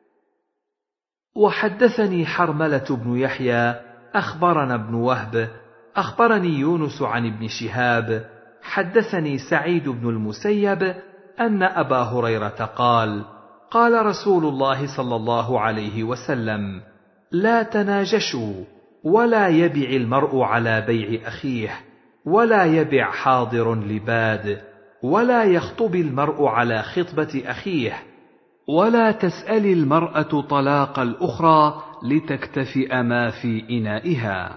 وحدثني حرملة بن يحيى أخبرنا ابن وهب أخبرني يونس عن ابن شهاب حدثني سعيد بن المسيب أن أبا هريرة قال: قال رسول الله صلى الله عليه وسلم: لا تناجشوا، ولا يبع المرء على بيع أخيه، ولا يبع حاضر لباد، ولا يخطب المرء على خطبة أخيه، ولا تسأل المرأة طلاق الأخرى لتكتفئ ما في إنائها.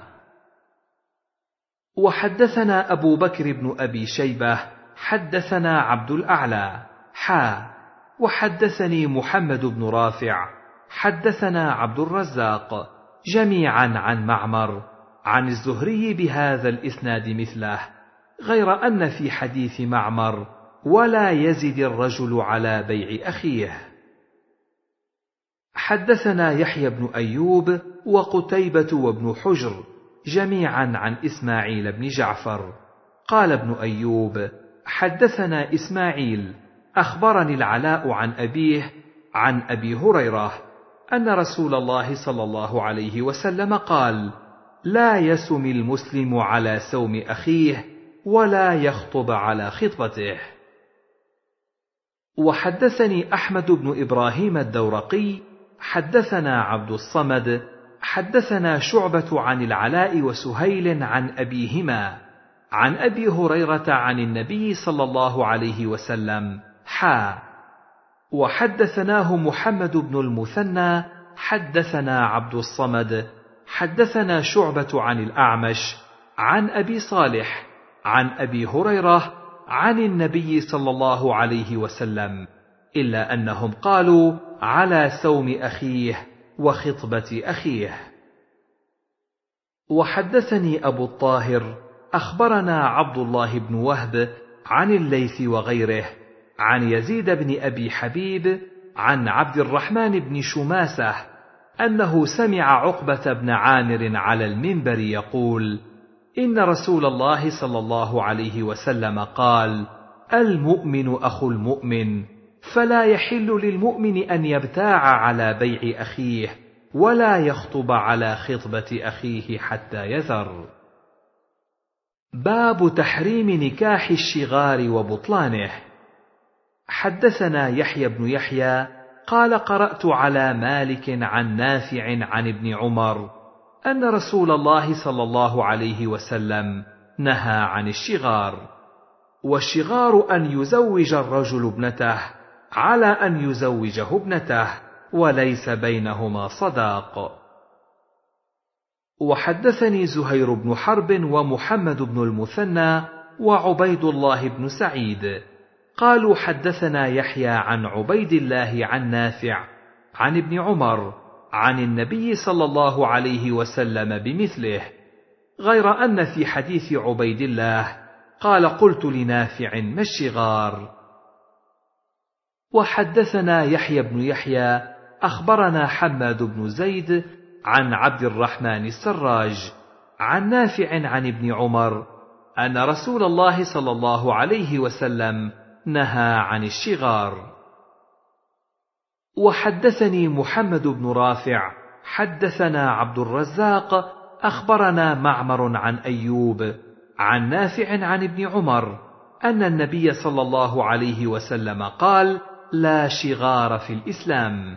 وحدثنا أبو بكر بن أبي شيبة حدثنا عبد الأعلى حا وحدثني محمد بن رافع حدثنا عبد الرزاق جميعا عن معمر عن الزهري بهذا الإسناد مثله، غير أن في حديث معمر: ولا يزد الرجل على بيع أخيه. حدثنا يحيى بن أيوب وقتيبة وابن حجر جميعا عن إسماعيل بن جعفر. قال ابن أيوب: حدثنا إسماعيل أخبرني العلاء عن أبيه عن أبي هريرة أن رسول الله صلى الله عليه وسلم قال: لا يسم المسلم على سوم أخيه، ولا يخطب على خطبته. وحدثني أحمد بن إبراهيم الدورقي حدثنا عبد الصمد حدثنا شعبة عن العلاء وسهيل عن أبيهما عن أبي هريرة عن النبي صلى الله عليه وسلم حا. وحدثناه محمد بن المثنى حدثنا عبد الصمد حدثنا شعبة عن الأعمش عن أبي صالح عن أبي هريرة عن النبي صلى الله عليه وسلم، إلا أنهم قالوا: على سوم أخيه وخطبة أخيه. وحدثني أبو الطاهر أخبرنا عبد الله بن وهب عن الليث وغيره عن يزيد بن أبي حبيب عن عبد الرحمن بن شماسة أنه سمع عقبة بن عامر على المنبر يقول: إن رسول الله صلى الله عليه وسلم قال: المؤمن أخو المؤمن، فلا يحل للمؤمن أن يبتاع على بيع أخيه، ولا يخطب على خطبة أخيه حتى يذر. باب تحريم نكاح الشغار وبطلانه. حدثنا يحيى بن يحيى قال: قرأت على مالك عن نافع عن ابن عمر أن رسول الله صلى الله عليه وسلم نهى عن الشغار. والشغار أن يزوج الرجل ابنته على أن يزوجه ابنته، وليس بينهما صداق. وحدثني زهير بن حرب ومحمد بن المثنى وعبيد الله بن سعيد قالوا: حدثنا يحيى عن عبيد الله عن نافع عن ابن عمر عن النبي صلى الله عليه وسلم بمثله، غير أن في حديث عبيد الله قال: قلت لنافع: ما الشغار؟ وحدثنا يحيى بن يحيى أخبرنا حماد بن زيد عن عبد الرحمن السراج عن نافع عن ابن عمر أن رسول الله صلى الله عليه وسلم نهى عن الشغار. وحدثني محمد بن رافع حدثنا عبد الرزاق أخبرنا معمر عن أيوب عن نافع عن ابن عمر أن النبي صلى الله عليه وسلم قال: لا شغار في الإسلام.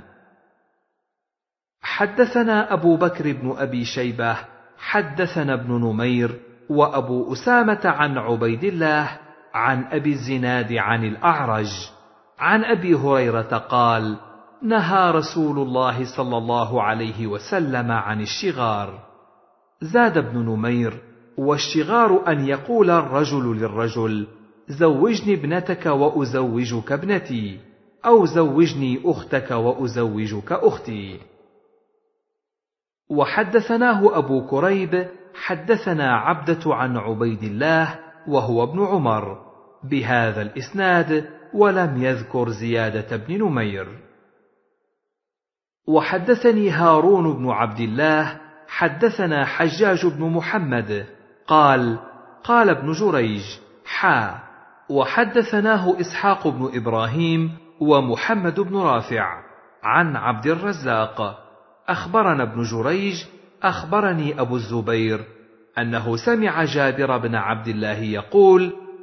حدثنا أبو بكر بن أبي شيبة حدثنا ابن نمير وأبو أسامة عن عبيد الله عن أبي الزناد عن الأعرج عن أبي هريرة قال: نهى رسول الله صلى الله عليه وسلم عن الشغار. زاد ابن نمير: والشغار أن يقول الرجل للرجل: زوجني ابنتك وأزوجك ابنتي، أو زوجني أختك وأزوجك أختي. وحدثناه أبو كريب حدثنا عبدة عن عبيد الله وهو ابن عمر بهذا الإسناد، ولم يذكر زيادة ابن نمير. وحدثني هارون بن عبد الله حدثنا حجاج بن محمد قال: قال ابن جريج حا. وحدثناه إسحاق بن إبراهيم ومحمد بن رافع عن عبد الرزاق أخبرنا ابن جريج أخبرني أبو الزبير أنه سمع جابر بن عبد الله يقول: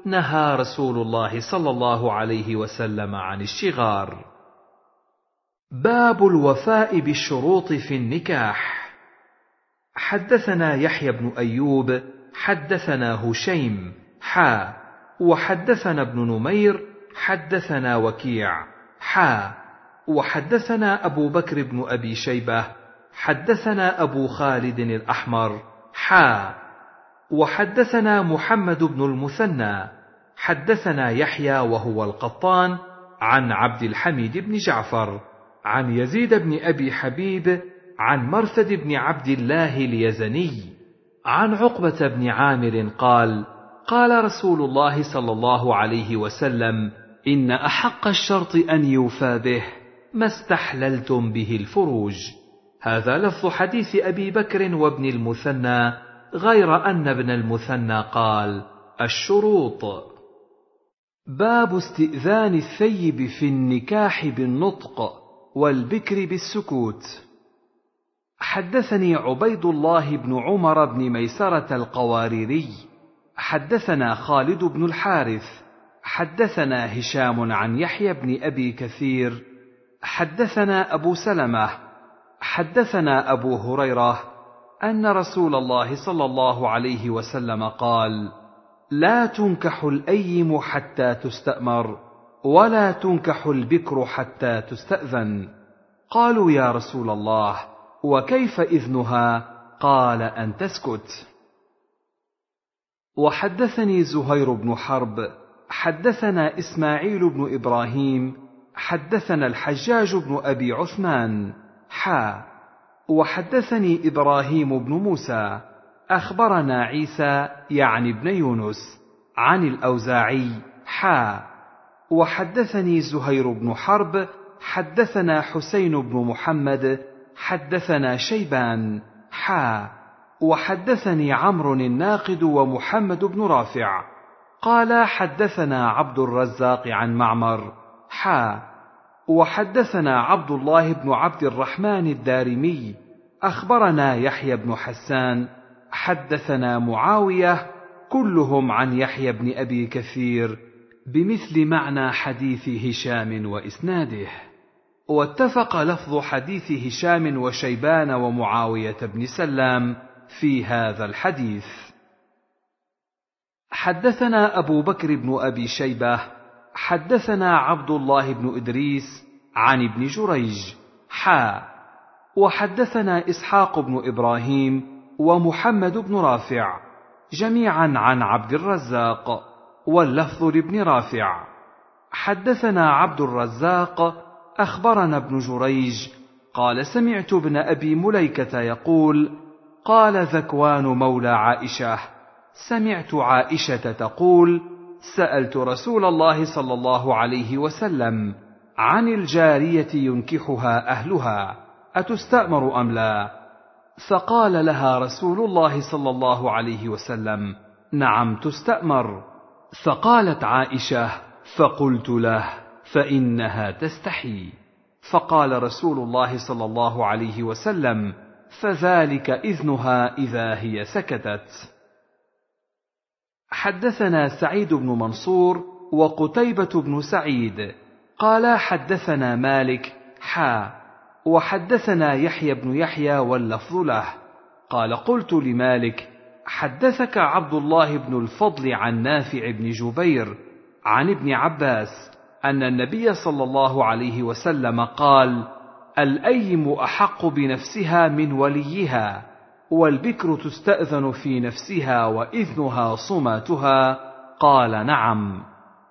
نهى رسول الله صلى الله عليه وسلم عن الشغار. باب الوفاء بالشروط في النكاح. حدثنا يحيى بن أيوب حدثنا هشيم حا وحدثنا ابن نمير حدثنا وكيع حا وحدثنا أبو بكر بن أبي شيبة حدثنا أبو خالد الأحمر حا وحدثنا محمد بن المثنى حدثنا يحيى وهو القطان عن عبد الحميد بن جعفر عن يزيد بن أبي حبيب عن مرثد بن عبد الله اليزني عن عقبة بن عامر قال: قال رسول الله صلى الله عليه وسلم: إن أحق الشرط أن يوفى به ما استحللتم به الفروج. هذا لفظ حديث أبي بكر وابن المثنى، غير أن ابن المثنى قال: الشروط. باب استئذان الثيب في النكاح بالنطق والبكر بالسكوت. حدثني عبيد الله بن عمر بن ميسرة القواريري حدثنا خالد بن الحارث حدثنا هشام عن يحيى بن أبي كثير حدثنا أبو سلمة حدثنا أبو هريرة أن رسول الله صلى الله عليه وسلم قال: لا تنكح الأيم حتى تستأمر، ولا تنكح البكر حتى تستأذن. قالوا: يا رسول الله، وكيف إذنها؟ قال: أن تسكت. وحدثني زهير بن حرب حدثنا إسماعيل بن إبراهيم حدثنا الحجاج بن أبي عثمان حا وحدثني إبراهيم بن موسى أخبرنا عيسى يعني ابن يونس عن الأوزاعي حا وحدثني زهير بن حرب حدثنا حسين بن محمد حدثنا شيبان حا وحدثني عمرو الناقد ومحمد بن رافع قال: حدثنا عبد الرزاق عن معمر حا وحدثنا عبد الله بن عبد الرحمن الدارمي أخبرنا يحيى بن حسان حدثنا معاوية كلهم عن يحيى بن أبي كثير بمثل معنى حديث هشام وإسناده، واتفق لفظ حديث هشام وشيبان ومعاوية بن سلام في هذا الحديث. حدثنا أبو بكر بن أبي شيبة حدثنا عبد الله بن إدريس عن ابن جريج حا وحدثنا إسحاق بن إبراهيم ومحمد بن رافع جميعا عن عبد الرزاق، واللفظ لابن رافع. حدثنا عبد الرزاق أخبرنا ابن جريج قال: سمعت ابن أبي مليكة يقول: قال ذكوان مولى عائشة: سمعت عائشة تقول: سألت رسول الله صلى الله عليه وسلم عن الجارية ينكحها أهلها أتستأمر أم لا؟ فقال لها رسول الله صلى الله عليه وسلم: نعم تستأمر. فقالت عائشة: فقلت له: فإنها تستحي. فقال رسول الله صلى الله عليه وسلم: فذلك إذنها إذا هي سكتت. حدثنا سعيد بن منصور وقتيبة بن سعيد قال: حدثنا مالك حا وحدثنا يحيى بن يحيى واللفظ له قال: قلت لمالك: حدثك عبد الله بن الفضل عن نافع بن جبير عن ابن عباس أن النبي صلى الله عليه وسلم قال: الأيم أحق بنفسها من وليها، والبكر تستأذن في نفسها وإذنها صماتها. قال: نعم.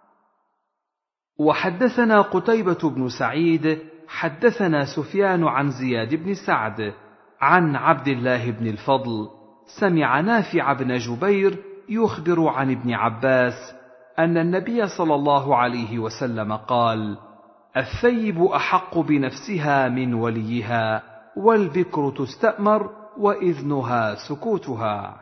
وحدثنا قتيبة بن سعيد حدثنا سفيان عن زياد بن سعد عن عبد الله بن الفضل سمع نافع بن جبير يخبر عن ابن عباس أن النبي صلى الله عليه وسلم قال: الثيب أحق بنفسها من وليها، والبكر تستأمر وإذنها سكوتها.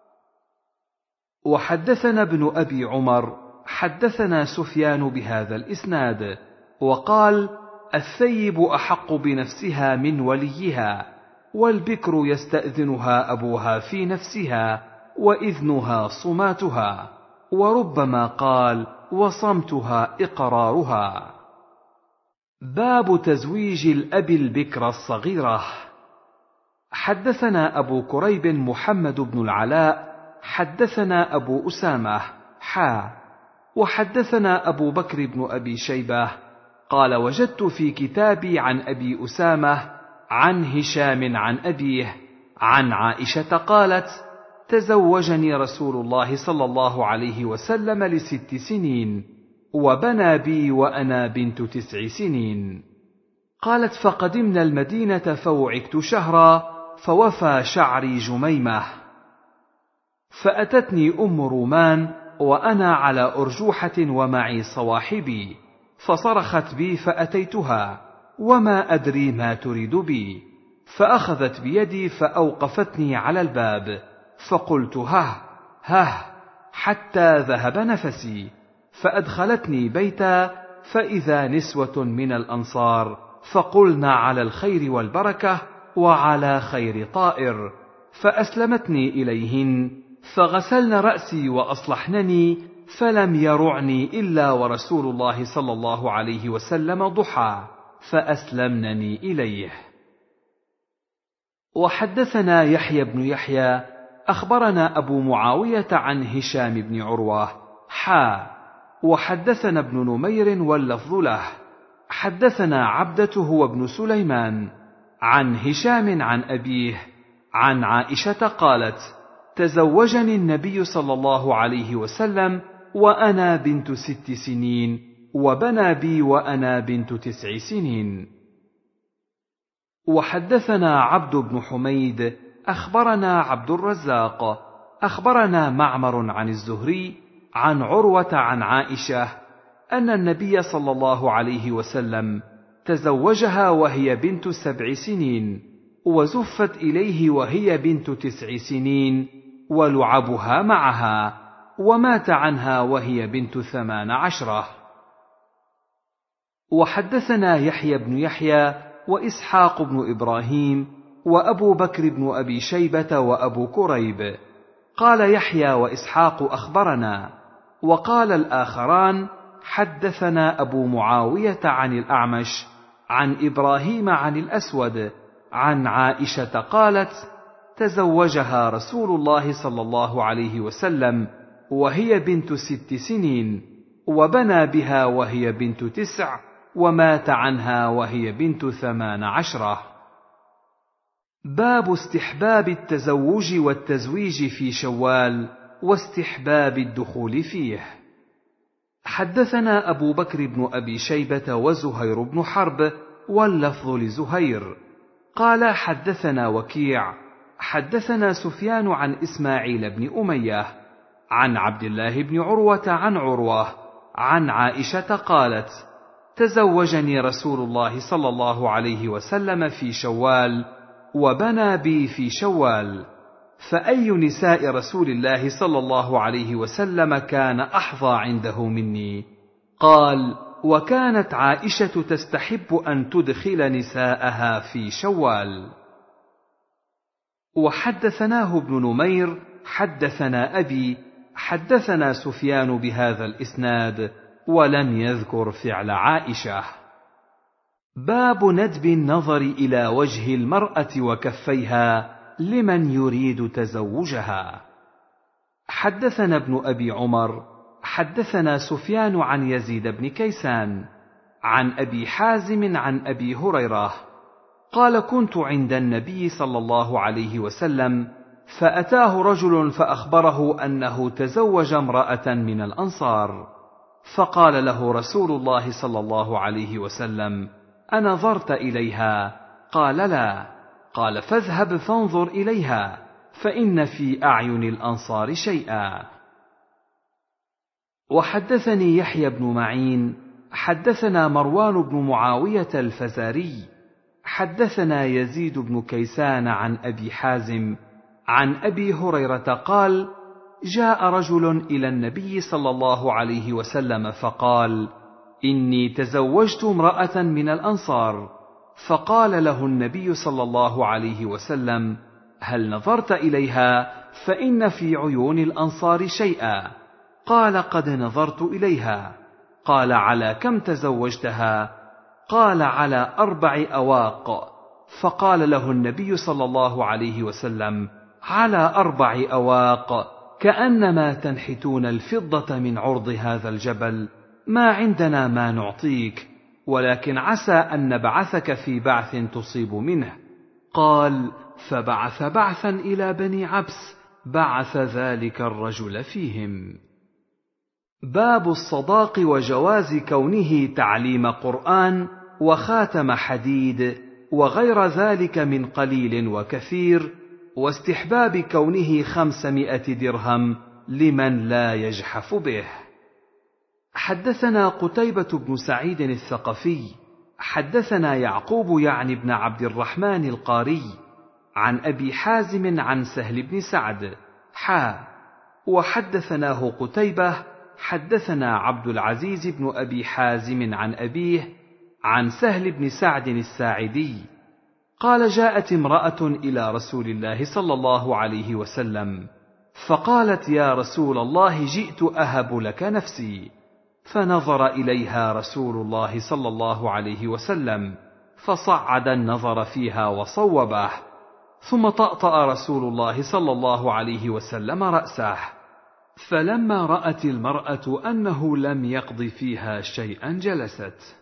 وحدثنا ابن أبي عمر حدثنا سفيان بهذا الإسناد وقال: الثيب أحق بنفسها من وليها، والبكر يستأذنها أبوها في نفسها وإذنها صماتها. وربما قال: وصمتها إقرارها. باب تزويج الأب البكر الصغيرة. حدثنا أبو كريب محمد بن العلاء حدثنا أبو أسامة حا وحدثنا أبو بكر بن أبي شيبة قال: وجدت في كتابي عن أبي أسامة عن هشام عن أبيه عن عائشة قالت: تزوجني رسول الله صلى الله عليه وسلم لست سنين وبنى بي وأنا بنت تسع سنين. قالت: فقدمنا المدينة فوعكت شهرا فوفى شعري جميمة، فأتتني أم رومان وأنا على أرجوحة ومعي صواحبي، فصرخت بي فأتيتها وما أدري ما تريد بي، فأخذت بيدي فأوقفتني على الباب، فقلت: هه هه حتى ذهب نفسي، فأدخلتني بيتا فإذا نسوة من الأنصار، فقلنا: على الخير والبركة وعلى خير طائر، فأسلمتني إليهن، فغسلن رأسي وأصلحنني، فلم يرعني إلا ورسول الله صلى الله عليه وسلم ضحى، فأسلمنني إليه. وحدثنا يحيى بن يحيى أخبرنا أبو معاوية عن هشام بن عروة حا وحدثنا ابن نمير واللفظ له حدثنا عبدة هو ابن سليمان عن هشام عن أبيه عن عائشة قالت: تزوجني النبي صلى الله عليه وسلم وأنا بنت ست سنين وبنى بي وأنا بنت تسع سنين. وحدثنا عبد بن حميد أخبرنا عبد الرزاق أخبرنا معمر عن الزهري عن عروة عن عائشة أن النبي صلى الله عليه وسلم تزوجها وهي بنت سبع سنين وزفت إليه وهي بنت تسع سنين ولعبها معها، ومات عنها وهي بنت ثمان عشرة. وحدثنا يحيى بن يحيى وإسحاق بن إبراهيم وأبو بكر بن أبي شيبة وأبو كريب. قال يحيى وإسحاق أخبرنا، وقال الآخران حدثنا أبو معاوية عن الأعمش عن إبراهيم عن الأسود عن عائشة قالت: تزوجها رسول الله صلى الله عليه وسلم وهي بنت ست سنين وبنى بها وهي بنت تسع ومات عنها وهي بنت ثمان عشرة. باب استحباب التزوج والتزويج في شوال واستحباب الدخول فيه. حدثنا أبو بكر بن أبي شيبة وزهير بن حرب واللفظ لزهير قال: حدثنا وكيع حدثنا سفيان عن إسماعيل بن أمية عن عبد الله بن عروة عن عروة عن عائشة قالت: تزوجني رسول الله صلى الله عليه وسلم في شوال وبنى بي في شوال، فأي نساء رسول الله صلى الله عليه وسلم كان أحظى عنده مني؟ قال: وكانت عائشة تستحب أن تدخل نساءها في شوال. وحدثناه ابن نمير حدثنا أبي حدثنا سفيان بهذا الإسناد ولم يذكر فعل عائشة. باب ندب النظر إلى وجه المرأة وكفيها لمن يريد تزوجها. حدثنا ابن أبي عمر حدثنا سفيان عن يزيد بن كيسان عن أبي حازم عن أبي هريرة قال: كنت عند النبي صلى الله عليه وسلم فأتاه رجل فأخبره أنه تزوج امرأة من الأنصار، فقال له رسول الله صلى الله عليه وسلم: أنظرت إليها؟ قال: لا. قال: فاذهب فانظر إليها، فإن في أعين الأنصار شيئا. وحدثني يحيى بن معين حدثنا مروان بن معاوية الفزاري حدثنا يزيد بن كيسان عن أبي حازم عن أبي هريرة قال: جاء رجل إلى النبي صلى الله عليه وسلم فقال: إني تزوجت امرأة من الأنصار. فقال له النبي صلى الله عليه وسلم: هل نظرت إليها؟ فإن في عيون الأنصار شيئا. قال: قد نظرت إليها. قال: على كم تزوجتها؟ قال: على أربع أواق. فقال له النبي صلى الله عليه وسلم: على أربع أواق، كأنما تنحتون الفضة من عرض هذا الجبل، ما عندنا ما نعطيك، ولكن عسى أن نبعثك في بعث تصيب منه. قال: فبعث بعثا إلى بني عبس، بعث ذلك الرجل فيهم. باب الصداق وجواز كونه تعليم قرآن وخاتم حديد وغير ذلك من قليل وكثير، واستحباب كونه خمسمائة درهم لمن لا يجحف به. حدثنا قتيبة بن سعيد الثقفي حدثنا يعقوب يعني بن عبد الرحمن القاري عن أبي حازم عن سهل بن سعد حا وحدثناه قتيبة حدثنا عبد العزيز بن أبي حازم عن أبيه عن سهل بن سعد الساعدي قال: جاءت امرأة إلى رسول الله صلى الله عليه وسلم فقالت: يا رسول الله، جئت أهب لك نفسي. فنظر إليها رسول الله صلى الله عليه وسلم فصعد النظر فيها وصوبه، ثم طأطأ رسول الله صلى الله عليه وسلم رأسه. فلما رأت المرأة أنه لم يقض فيها شيئا جلست.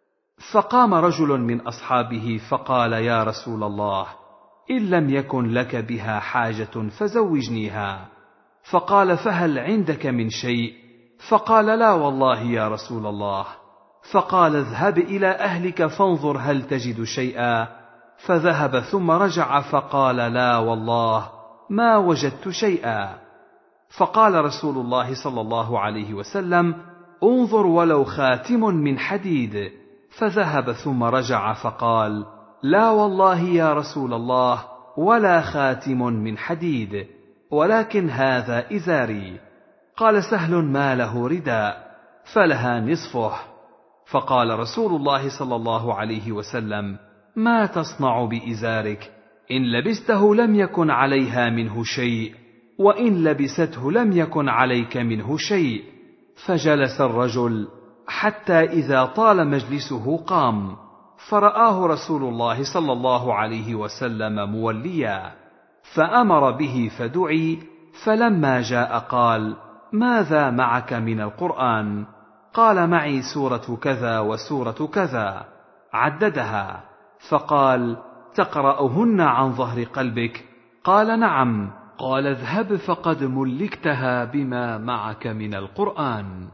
فقام رجل من أصحابه فقال: يا رسول الله، إن لم يكن لك بها حاجة فزوجنيها. فقال: فهل عندك من شيء؟ فقال: لا والله يا رسول الله. فقال: اذهب إلى أهلك فانظر هل تجد شيئا. فذهب ثم رجع فقال: لا والله ما وجدت شيئا. فقال رسول الله صلى الله عليه وسلم: انظر ولو خاتم من حديد. فذهب ثم رجع فقال: لا والله يا رسول الله ولا خاتم من حديد، ولكن هذا إزاري. قال سهل: ما له رداء؟ فلها نصفه. فقال رسول الله صلى الله عليه وسلم: ما تصنع بإزارك؟ إن لبسته لم يكن عليها منه شيء، وإن لبسته لم يكن عليك منه شيء. فجلس الرجل حتى إذا طال مجلسه قام، فرآه رسول الله صلى الله عليه وسلم موليا، فأمر به فدعي. فلما جاء قال: ماذا معك من القرآن؟ قال: معي سورة كذا وسورة كذا. عددها، فقال: تقرأهن عن ظهر قلبك؟ قال: نعم. قال: اذهب فقد ملكتها بما معك من القرآن.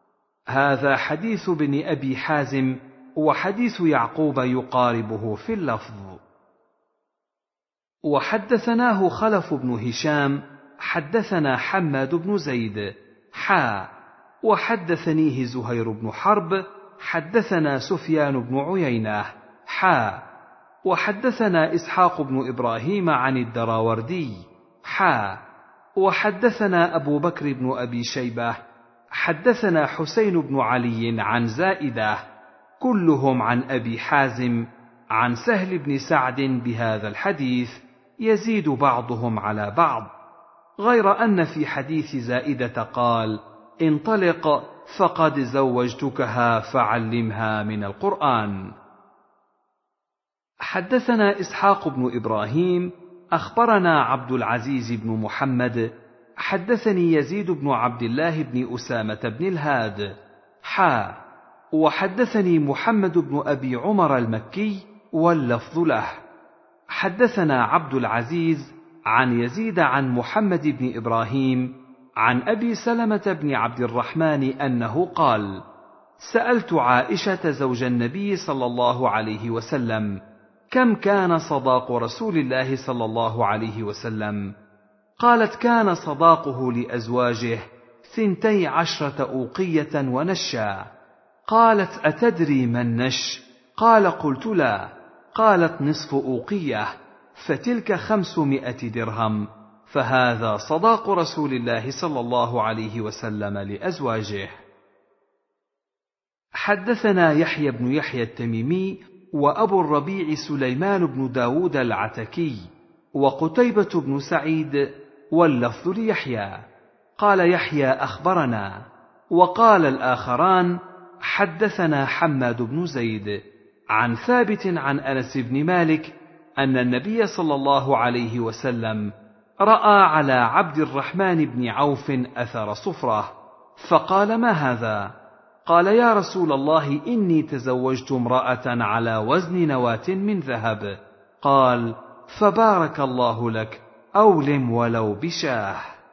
هذا حديث ابن أبي حازم، وحديث يعقوب يقاربه في اللفظ. وحدثناه خلف بن هشام حدثنا حماد بن زيد حا وحدثنيه زهير بن حرب حدثنا سفيان بن عيينة حا وحدثنا إسحاق بن إبراهيم عن الدراوردي حا وحدثنا أبو بكر بن أبي شيبة حدثنا حسين بن علي عن زائدة كلهم عن أبي حازم عن سهل بن سعد بهذا الحديث، يزيد بعضهم على بعض، غير أن في حديث زائدة قال: انطلق فقد زوجتكها فعلمها من القرآن. حدثنا إسحاق بن إبراهيم أخبرنا عبد العزيز بن محمد حدثني يزيد بن عبد الله بن أسامة بن الهاد حا وحدثني محمد بن أبي عمر المكي واللفظ له. حدثنا عبد العزيز عن يزيد عن محمد بن إبراهيم عن أبي سلمة بن عبد الرحمن أنه قال: سألت عائشة زوج النبي صلى الله عليه وسلم: كم كان صداق رسول الله صلى الله عليه وسلم؟ قالت: كان صداقه لأزواجه ثنتي عشرة أوقية ونشا. قالت: أتدري ما النش؟ قال: قلت لا. قالت: نصف أوقية، فتلك خمسمائة درهم، فهذا صداق رسول الله صلى الله عليه وسلم لأزواجه. حدثنا يحيى بن يحيى التميمي وأبو الربيع سليمان بن داود العتكي وقتيبة بن سعيد واللفظ ليحيى قال يحيى أخبرنا، وقال الآخران حدثنا حماد بن زيد عن ثابت عن أنس بن مالك أن النبي صلى الله عليه وسلم رأى على عبد الرحمن بن عوف أثر صفرة، فقال: ما هذا؟ قال: يا رسول الله، إني تزوجت امرأة على وزن نواة من ذهب. قال: فبارك الله لك، أولم ولو بشاه.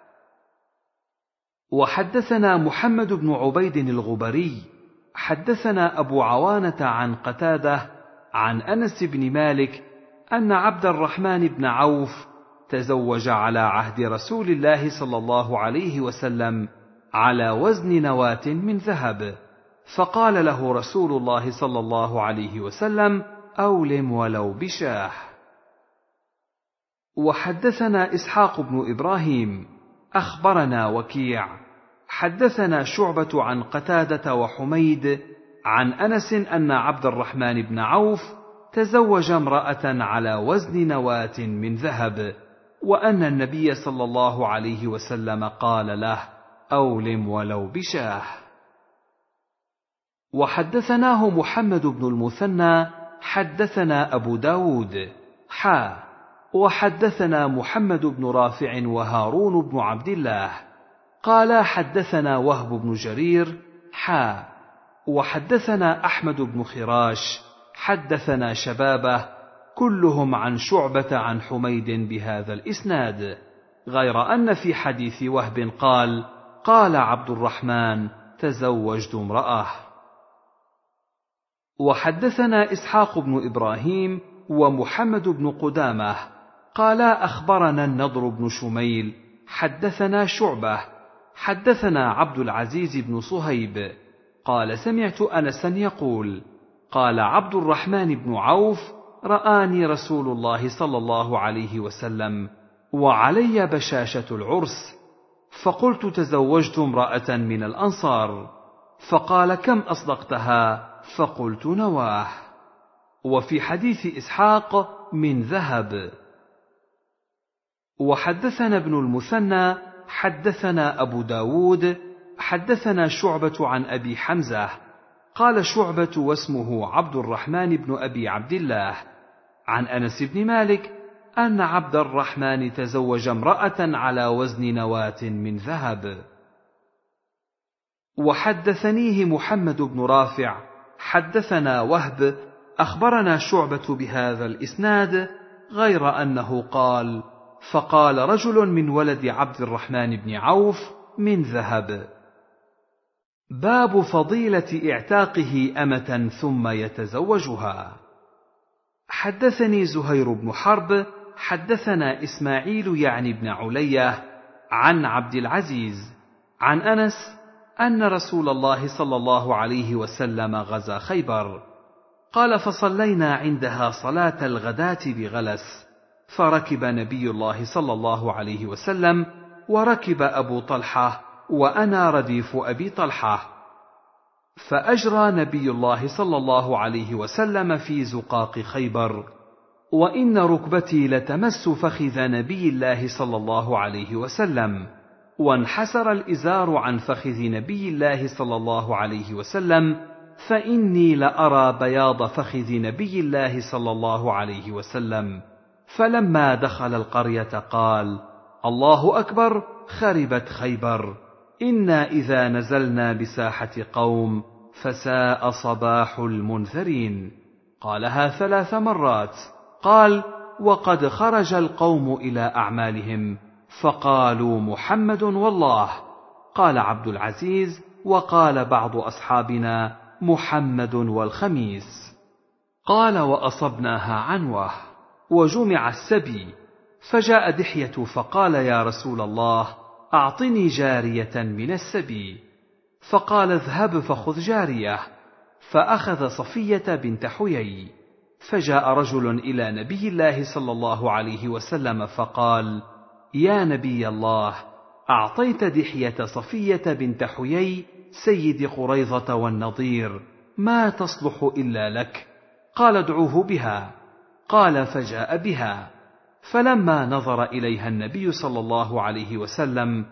وحدثنا محمد بن عبيد الغبري حدثنا أبو عوانة عن قتادة عن أنس بن مالك أن عبد الرحمن بن عوف تزوج على عهد رسول الله صلى الله عليه وسلم على وزن نواة من ذهب، فقال له رسول الله صلى الله عليه وسلم: أولم ولو بشاه. وحدثنا إسحاق بن إبراهيم أخبرنا وكيع حدثنا شعبة عن قتادة وحميد عن أنس أن عبد الرحمن بن عوف تزوج امرأة على وزن نواة من ذهب، وأن النبي صلى الله عليه وسلم قال له: أولم ولو بشاه. وحدثناه محمد بن المثنى حدثنا أبو داود حا وحدثنا محمد بن رافع وهارون بن عبد الله قال حدثنا وهب بن جرير حا وحدثنا أحمد بن خراش حدثنا شبابه كلهم عن شعبة عن حميد بهذا الإسناد، غير أن في حديث وهب قال: قال عبد الرحمن: تزوجت امرأة. وحدثنا إسحاق بن إبراهيم ومحمد بن قدامة قالا أخبرنا النضر بن شميل حدثنا شعبة حدثنا عبد العزيز بن صهيب قال: سمعت أنسا يقول: قال عبد الرحمن بن عوف: رآني رسول الله صلى الله عليه وسلم وعلي بشاشة العرس، فقلت: تزوجت امرأة من الأنصار، فقال: كم أصدقتها؟ فقلت: نواه. وفي حديث إسحاق: من ذهب. وحدثنا ابن المثنى حدثنا أبو داود حدثنا شعبة عن أبي حمزة قال شعبة واسمه عبد الرحمن بن أبي عبد الله عن أنس بن مالك أن عبد الرحمن تزوج امرأة على وزن نواة من ذهب. وحدثنيه محمد بن رافع حدثنا وهب أخبرنا شعبة بهذا الإسناد، غير أنه قال: فقال رجل من ولد عبد الرحمن بن عوف: من ذهب. باب فضيلة اعتاقه أمة ثم يتزوجها. حدثني زهير بن حرب حدثنا إسماعيل يعني بن علية عن عبد العزيز عن أنس أن رسول الله صلى الله عليه وسلم غزا خيبر، قال: فصلينا عندها صلاة الغداة بغلس، فركب نبي الله صلى الله عليه وسلم وركب أبو طلحة وأنا رديف أبي طلحة، فأجرى نبي الله صلى الله عليه وسلم في زقاق خيبر، وإن ركبتي لتمس فخذ نبي الله صلى الله عليه وسلم، وانحسر الإزار عن فخذ نبي الله صلى الله عليه وسلم، فإني لأرى بياض فخذ نبي الله صلى الله عليه وسلم. فلما دخل القرية قال: الله أكبر، خربت خيبر، إنا إذا نزلنا بساحة قوم فساء صباح المنذرين. قالها ثلاث مرات. قال: وقد خرج القوم إلى أعمالهم فقالوا: محمد والله. قال عبد العزيز: وقال بعض أصحابنا: محمد والخميس. قال: وأصبناها عنوة وجمع السبي، فجاء دحية فقال: يا رسول الله، أعطني جارية من السبي. فقال: اذهب فخذ جارية، فأخذ صفية بنت حيي. فجاء رجل إلى نبي الله صلى الله عليه وسلم فقال: يا نبي الله، أعطيت دحية صفية بنت حيي سيد قريظة والنضير، ما تصلح إلا لك. قال: ادعوه بها. قال: فجاء بها، فلما نظر إليها النبي صلى الله عليه وسلم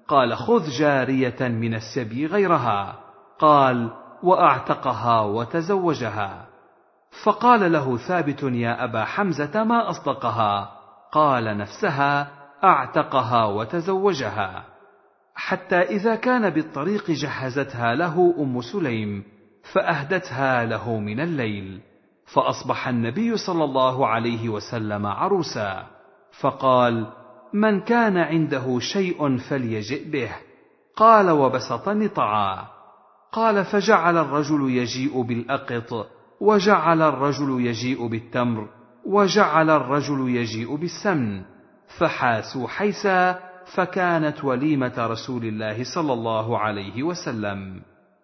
قال: خذ جارية من السبي غيرها. قال: وأعتقها وتزوجها. فقال له ثابت: يا أبا حمزة ما أصدقها؟ قال: نفسها، أعتقها وتزوجها. حتى إذا كان بالطريق جهزتها له أم سليم فأهدتها له من الليل، فأصبح النبي صلى الله عليه وسلم عروسا، فقال: من كان عنده شيء فليجئ به. قال: وبسط نطعا. قال: فجعل الرجل يجيء بالأقط، وجعل الرجل يجيء بالتمر، وجعل الرجل يجيء بالسمن، فحاسوا حيسا، فكانت وليمة رسول الله صلى الله عليه وسلم.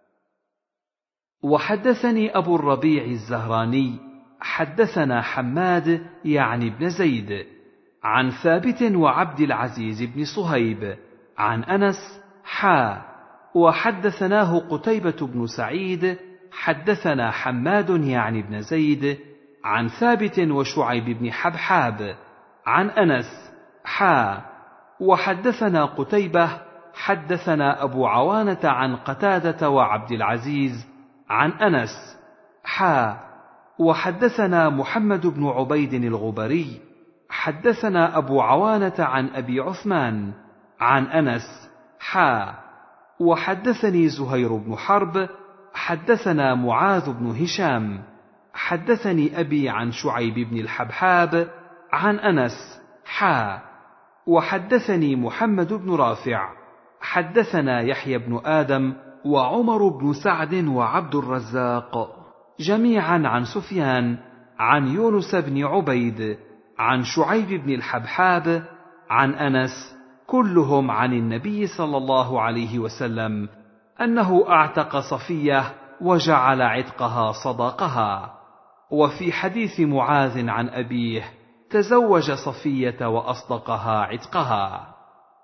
وحدثني أبو الربيع الزهراني حدثنا حماد يعني بن زيد عن ثابت وعبد العزيز بن صهيب عن أنس حا، وحدثناه قتيبة بن سعيد حدثنا حماد يعني بن زيد عن ثابت وشعيب بن حبحاب عن أنس حا، وحدثنا قتيبة حدثنا أبو عوانة عن قتادة وعبد العزيز عن أنس حا، وحدثنا محمد بن عبيد الغبري حدثنا أبو عوانة عن أبي عثمان عن أنس حا، وحدثني زهير بن حرب حدثنا معاذ بن هشام حدثني أبي عن شعيب بن الحبحاب عن أنس حا، وحدثني محمد بن رافع حدثنا يحيى بن آدم وعمر بن سعد وعبد الرزاق جميعا عن سفيان عن يونس بن عبيد عن شعيب بن الحبحاب عن أنس كلهم عن النبي صلى الله عليه وسلم أنه أعتق صفية وجعل عتقها صداقها. وفي حديث معاذ عن أبيه: تزوج صفية وأصدقها عتقها.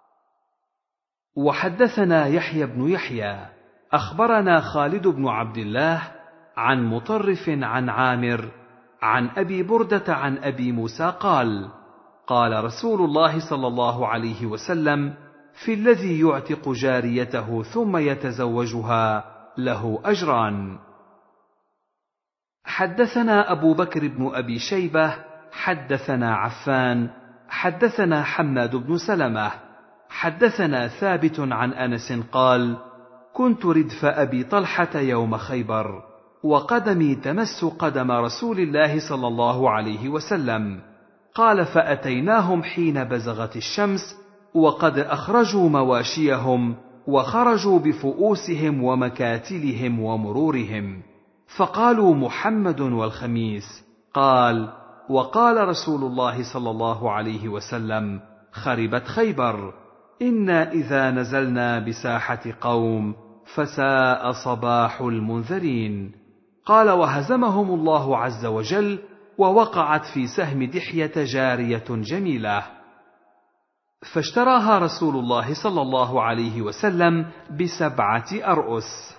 وحدثنا يحيى بن يحيى أخبرنا خالد بن عبد الله عن مطرف عن عامر عن أبي بردة عن أبي موسى قال: قال رسول الله صلى الله عليه وسلم: في الذي يعتق جاريته ثم يتزوجها له أجران. حدثنا أبو بكر بن أبي شيبة حدثنا عفان حدثنا حماد بن سلمة حدثنا ثابت عن أنس قال: كنت ردف أبي طلحة يوم خيبر، وقدمي تمس قدم رسول الله صلى الله عليه وسلم. قال: فأتيناهم حين بزغت الشمس وقد أخرجوا مواشيهم وخرجوا بفؤوسهم ومكاتلهم ومرورهم، فقالوا: محمد والخميس. قال: وقال رسول الله صلى الله عليه وسلم: خربت خيبر، إنا إذا نزلنا بساحة قوم فساء صباح المنذرين. قال: وهزمهم الله عز وجل، ووقعت في سهم دحية جارية جميلة، فاشتراها رسول الله صلى الله عليه وسلم بسبعة أرؤس،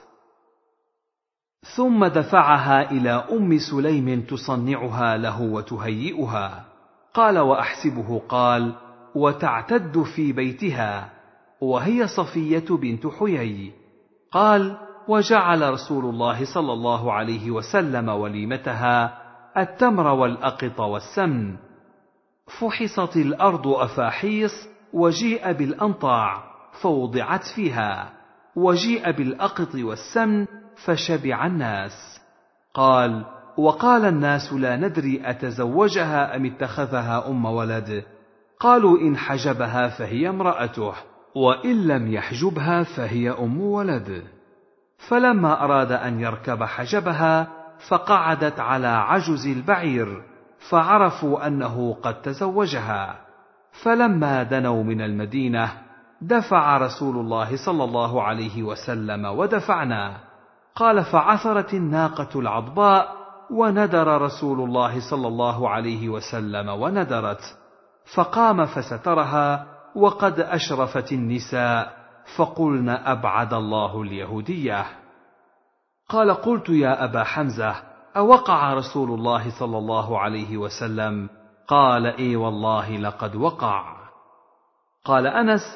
ثم دفعها إلى أم سليم تصنعها له وتهيئها. قال: وأحسبه قال: وتعتد في بيتها، وهي صفية بنت حيي. قال: وجعل رسول الله صلى الله عليه وسلم وليمتها التمر والأقط والسمن، فحصت الأرض أفاحيص، وجيء بالأنطاع فوضعت فيها، وجيء بالأقط والسمن فشبع الناس. قال: وقال الناس: لا ندري أتزوجها أم اتخذها أم ولد؟ قالوا: إن حجبها فهي امرأته، وإن لم يحجبها فهي أم ولد. فلما أراد أن يركب حجبها فقعدت على عجز البعير، فعرفوا أنه قد تزوجها. فلما دنوا من المدينة دفع رسول الله صلى الله عليه وسلم ودفعنا. قال: فعثرت الناقة العضباء، وندر رسول الله صلى الله عليه وسلم وندرت، فقام فسترها، وقد أشرفت النساء، فقلن: أبعد الله اليهودية. قال: قلت: يا أبا حمزة، أوقع رسول الله صلى الله عليه وسلم؟ قال: إي والله لقد وقع. قال أنس: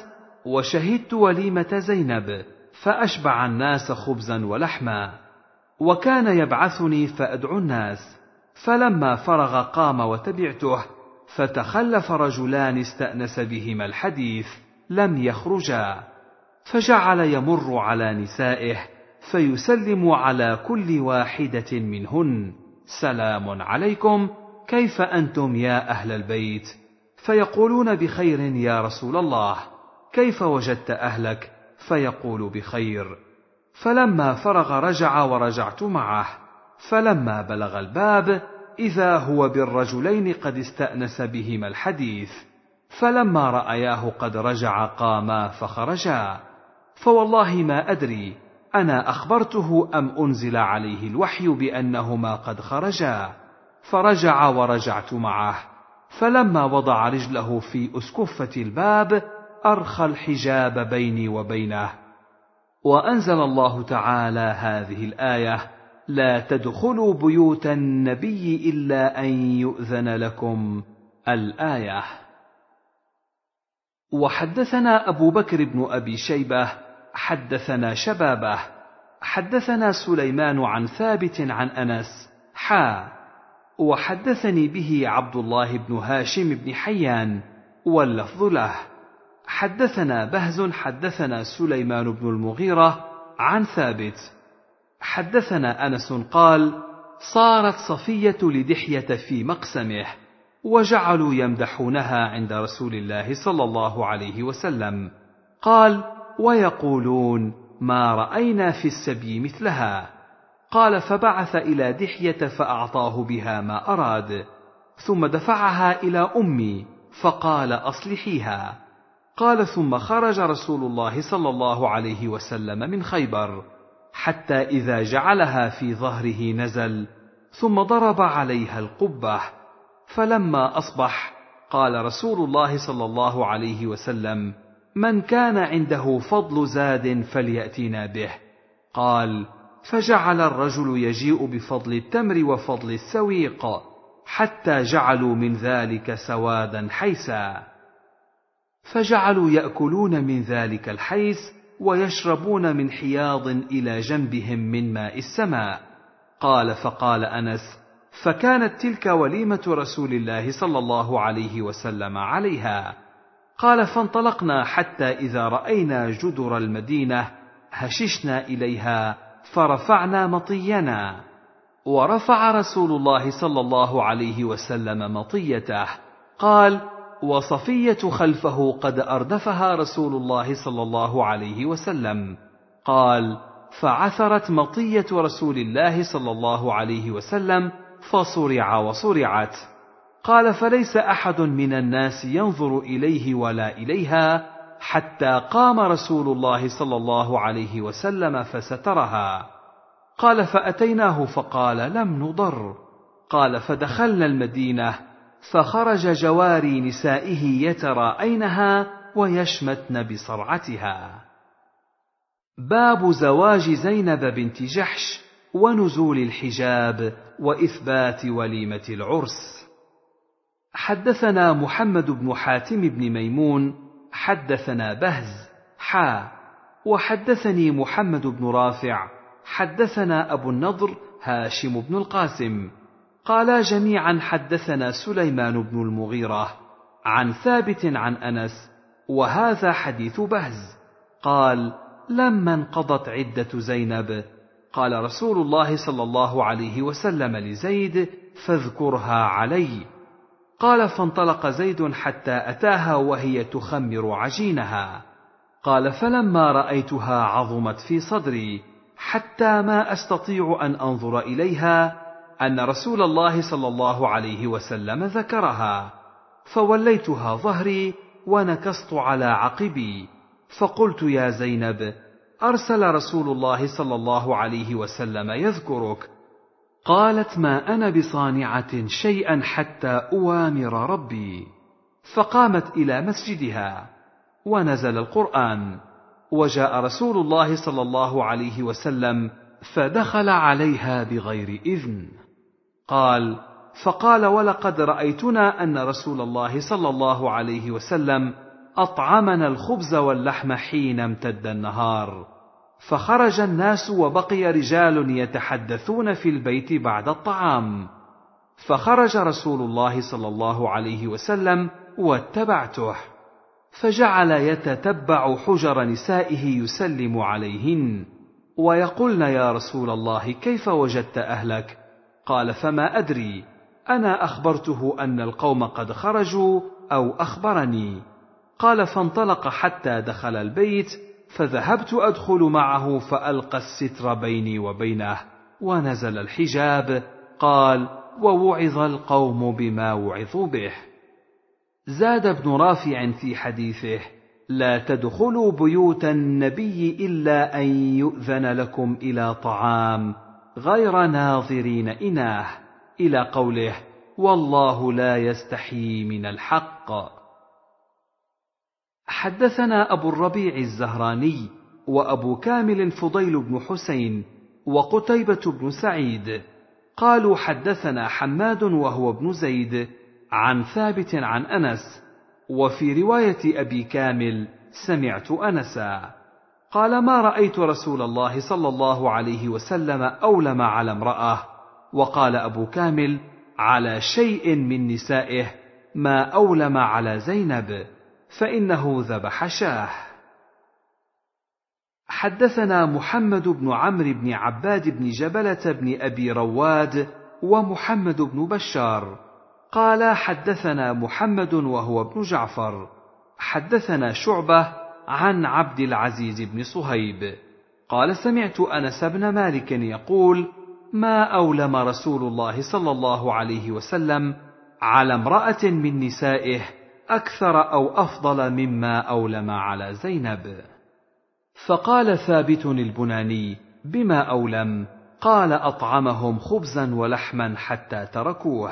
وشهدت وليمة زينب فأشبع الناس خبزا ولحما، وكان يبعثني فأدعو الناس، فلما فرغ قام وتبعته، فتخلف رجلان استأنس بهما الحديث لم يخرجا، فجعل يمر على نسائه فيسلم على كل واحدة منهن: سلام عليكم، كيف أنتم يا أهل البيت؟ فيقولون: بخير يا رسول الله. كيف وجدت أهلك؟ فيقول: بخير. فلما فرغ رجع ورجعت معه، فلما بلغ الباب إذا هو بالرجلين قد استأنس بهما الحديث، فلما رأياه قد رجع قاما فخرجا، فوالله ما أدري أنا أخبرته أم أنزل عليه الوحي بأنهما قد خرجا، فرجع ورجعت معه، فلما وضع رجله في أسكفة الباب أرخى الحجاب بيني وبينه، وأنزل الله تعالى هذه الآية: لا تدخلوا بيوت النبي إلا أن يؤذن لكم، الآية. وحدثنا أبو بكر بن أبي شيبة حدثنا شبابه حدثنا سليمان عن ثابت عن أنس حا وحدثني به عبد الله بن هاشم بن حيان واللفظ له. حدثنا بهز حدثنا سليمان بن المغيرة عن ثابت حدثنا أنس قال: صارت صفية لدحية في مقسمه، وجعلوا يمدحونها عند رسول الله صلى الله عليه وسلم. قال: ويقولون: ما رأينا في السبي مثلها. قال: فبعث إلى دحية فأعطاه بها ما أراد، ثم دفعها إلى أمي فقال: أصلحيها. قال: ثم خرج رسول الله صلى الله عليه وسلم من خيبر، حتى إذا جعلها في ظهره نزل، ثم ضرب عليها القبة. فلما أصبح قال رسول الله صلى الله عليه وسلم: من كان عنده فضل زاد فليأتنا به. قال: فجعل الرجل يجيء بفضل التمر وفضل السويق، حتى جعلوا من ذلك سوادا حيسا، فجعلوا يأكلون من ذلك الحيس ويشربون من حياض إلى جنبهم من ماء السماء. قال: فقال أنس: فكانت تلك وليمة رسول الله صلى الله عليه وسلم عليها. قال: فانطلقنا حتى إذا رأينا جدر المدينة هششنا إليها فرفعنا مطينا، ورفع رسول الله صلى الله عليه وسلم مطيته. قال: وصفية خلفه قد أردفها رسول الله صلى الله عليه وسلم. قال: فعثرت مطية رسول الله صلى الله عليه وسلم فصرع وصرعت. قال: فليس أحد من الناس ينظر إليه ولا إليها حتى قام رسول الله صلى الله عليه وسلم فسترها. قال: فأتيناه فقال: لم نضر. قال: فدخلنا المدينة فخرج جواري نسائه يتراءينها ويشمتن بصرعتها. باب زواج زينب بنت جحش ونزول الحجاب وإثبات وليمة العرس. حدثنا محمد بن حاتم بن ميمون حدثنا بهز حا وحدثني محمد بن رافع حدثنا أبو النضر هاشم بن القاسم قالا جميعا حدثنا سليمان بن المغيرة عن ثابت عن أنس، وهذا حديث بهز. قال: لما انقضت عدة زينب قال رسول الله صلى الله عليه وسلم لزيد: فاذكرها علي. قال: فانطلق زيد حتى أتاها وهي تخمر عجينها. قال: فلما رأيتها عظمت في صدري حتى ما أستطيع أن أنظر إليها أن رسول الله صلى الله عليه وسلم ذكرها، فوليتها ظهري ونكصت على عقبي، فقلت: يا زينب، أرسل رسول الله صلى الله عليه وسلم يذكرك. قالت: ما أنا بصانعة شيئا حتى أوامر ربي. فقامت إلى مسجدها، ونزل القرآن، وجاء رسول الله صلى الله عليه وسلم فدخل عليها بغير إذن. قال: فقال: ولقد رأيتنا أن رسول الله صلى الله عليه وسلم أطعمنا الخبز واللحم حين امتد النهار. فخرج الناس وبقي رجال يتحدثون في البيت بعد الطعام، فخرج رسول الله صلى الله عليه وسلم واتبعته، فجعل يتتبع حجر نسائه يسلم عليهن ويقولن: يا رسول الله كيف وجدت أهلك؟ قال: فما أدري، أنا أخبرته أن القوم قد خرجوا أو أخبرني. قال: فانطلق حتى دخل البيت، فذهبت أدخل معه فألقى الستر بيني وبينه ونزل الحجاب. قال: ووعظ القوم بما وعظوا به. زاد ابن رافع في حديثه: لا تدخلوا بيوت النبي إلا أن يؤذن لكم إلى طعام غير ناظرين إناه، إلى قوله: والله لا يستحيي من الحق. حدثنا أبو الربيع الزهراني وأبو كامل فضيل بن حسين وقتيبة بن سعيد قالوا: حدثنا حماد وهو ابن زيد عن ثابت عن أنس، وفي رواية أبي كامل: سمعت أنسا قال: ما رأيت رسول الله صلى الله عليه وسلم أولم على امرأة. وقال أبو كامل: على شيء من نسائه ما أولم على زينب، فإنه ذبح شاه. حدثنا محمد بن عمرو بن عباد بن جبلة بن أبي رواد ومحمد بن بشار قال: حدثنا محمد وهو ابن جعفر حدثنا شعبة عن عبد العزيز بن صهيب قال: سمعت أنس بن مالك يقول: ما أولم رسول الله صلى الله عليه وسلم على امرأة من نسائه أكثر أو أفضل مما أولم على زينب. فقال ثابت البناني: بما أولم؟ قال: أطعمهم خبزا ولحما حتى تركوه.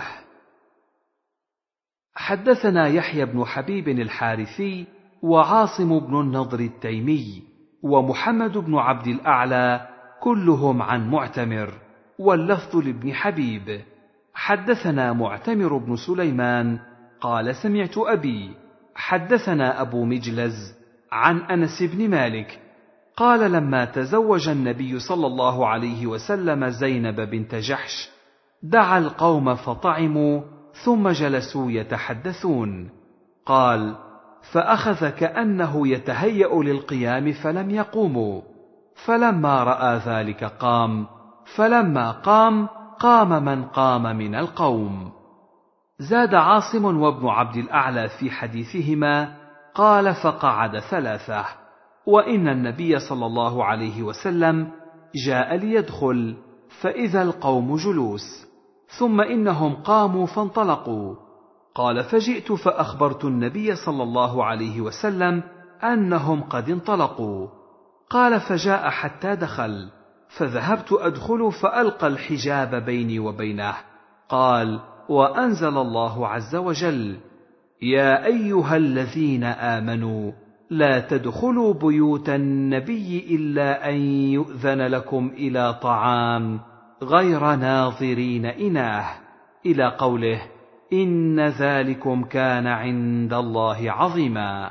حدثنا يحيى بن حبيب الحارثي وعاصم بن النضر التيمي ومحمد بن عبد الأعلى كلهم عن معتمر، واللفظ لابن حبيب. حدثنا معتمر بن سليمان قال: سمعت أبي حدثنا أبو مجلز عن أنس بن مالك قال: لما تزوج النبي صلى الله عليه وسلم زينب بنت جحش دعا القوم فطعموا ثم جلسوا يتحدثون. قال: فأخذ كأنه يتهيأ للقيام فلم يقوموا، فلما رأى ذلك قام، فلما قام قام من قام من القوم. زاد عاصم وابن عبد الأعلى في حديثهما قال: فقعد ثلاثة، وإن النبي صلى الله عليه وسلم جاء ليدخل فإذا القوم جلوس، ثم إنهم قاموا فانطلقوا. قال: فجئت فأخبرت النبي صلى الله عليه وسلم أنهم قد انطلقوا. قال: فجاء حتى دخل، فذهبت أدخل فألقى الحجاب بيني وبينه. قال: وأنزل الله عز وجل: يا أيها الذين آمنوا لا تدخلوا بيوت النبي إلا أن يؤذن لكم إلى طعام غير ناظرين إناه، إلى قوله: إن ذلكم كان عند الله عظيما.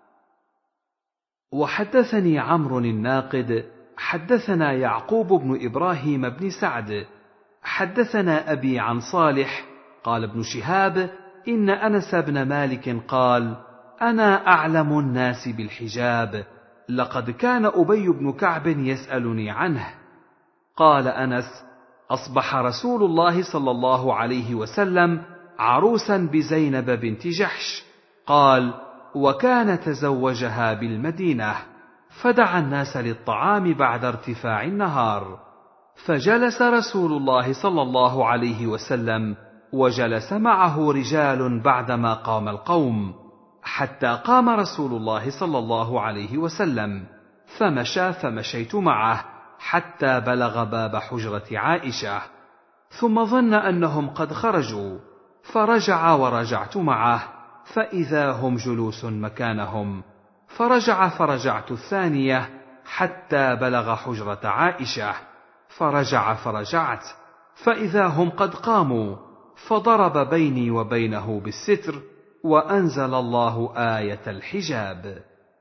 وحدثني عمرو الناقد حدثنا يعقوب بن إبراهيم بن سعد حدثنا أبي عن صالح قال: ابن شهاب إن أنس بن مالك قال: أنا أعلم الناس بالحجاب، لقد كان أبي بن كعب يسألني عنه. قال أنس: أصبح رسول الله صلى الله عليه وسلم عروسا بزينب بنت جحش. قال: وكان تزوجها بالمدينة، فدعا الناس للطعام بعد ارتفاع النهار، فجلس رسول الله صلى الله عليه وسلم وجلس معه رجال بعدما قام القوم، حتى قام رسول الله صلى الله عليه وسلم، فمشى فمشيت معه حتى بلغ باب حجرة عائشة، ثم ظن أنهم قد خرجوا، فرجع ورجعت معه، فإذا هم جلوس مكانهم، فرجع فرجعت الثانية حتى بلغ حجرة عائشة، فرجع فرجعت، فإذا هم قد قاموا، فضرب بيني وبينه بالستر، وأنزل الله آية الحجاب.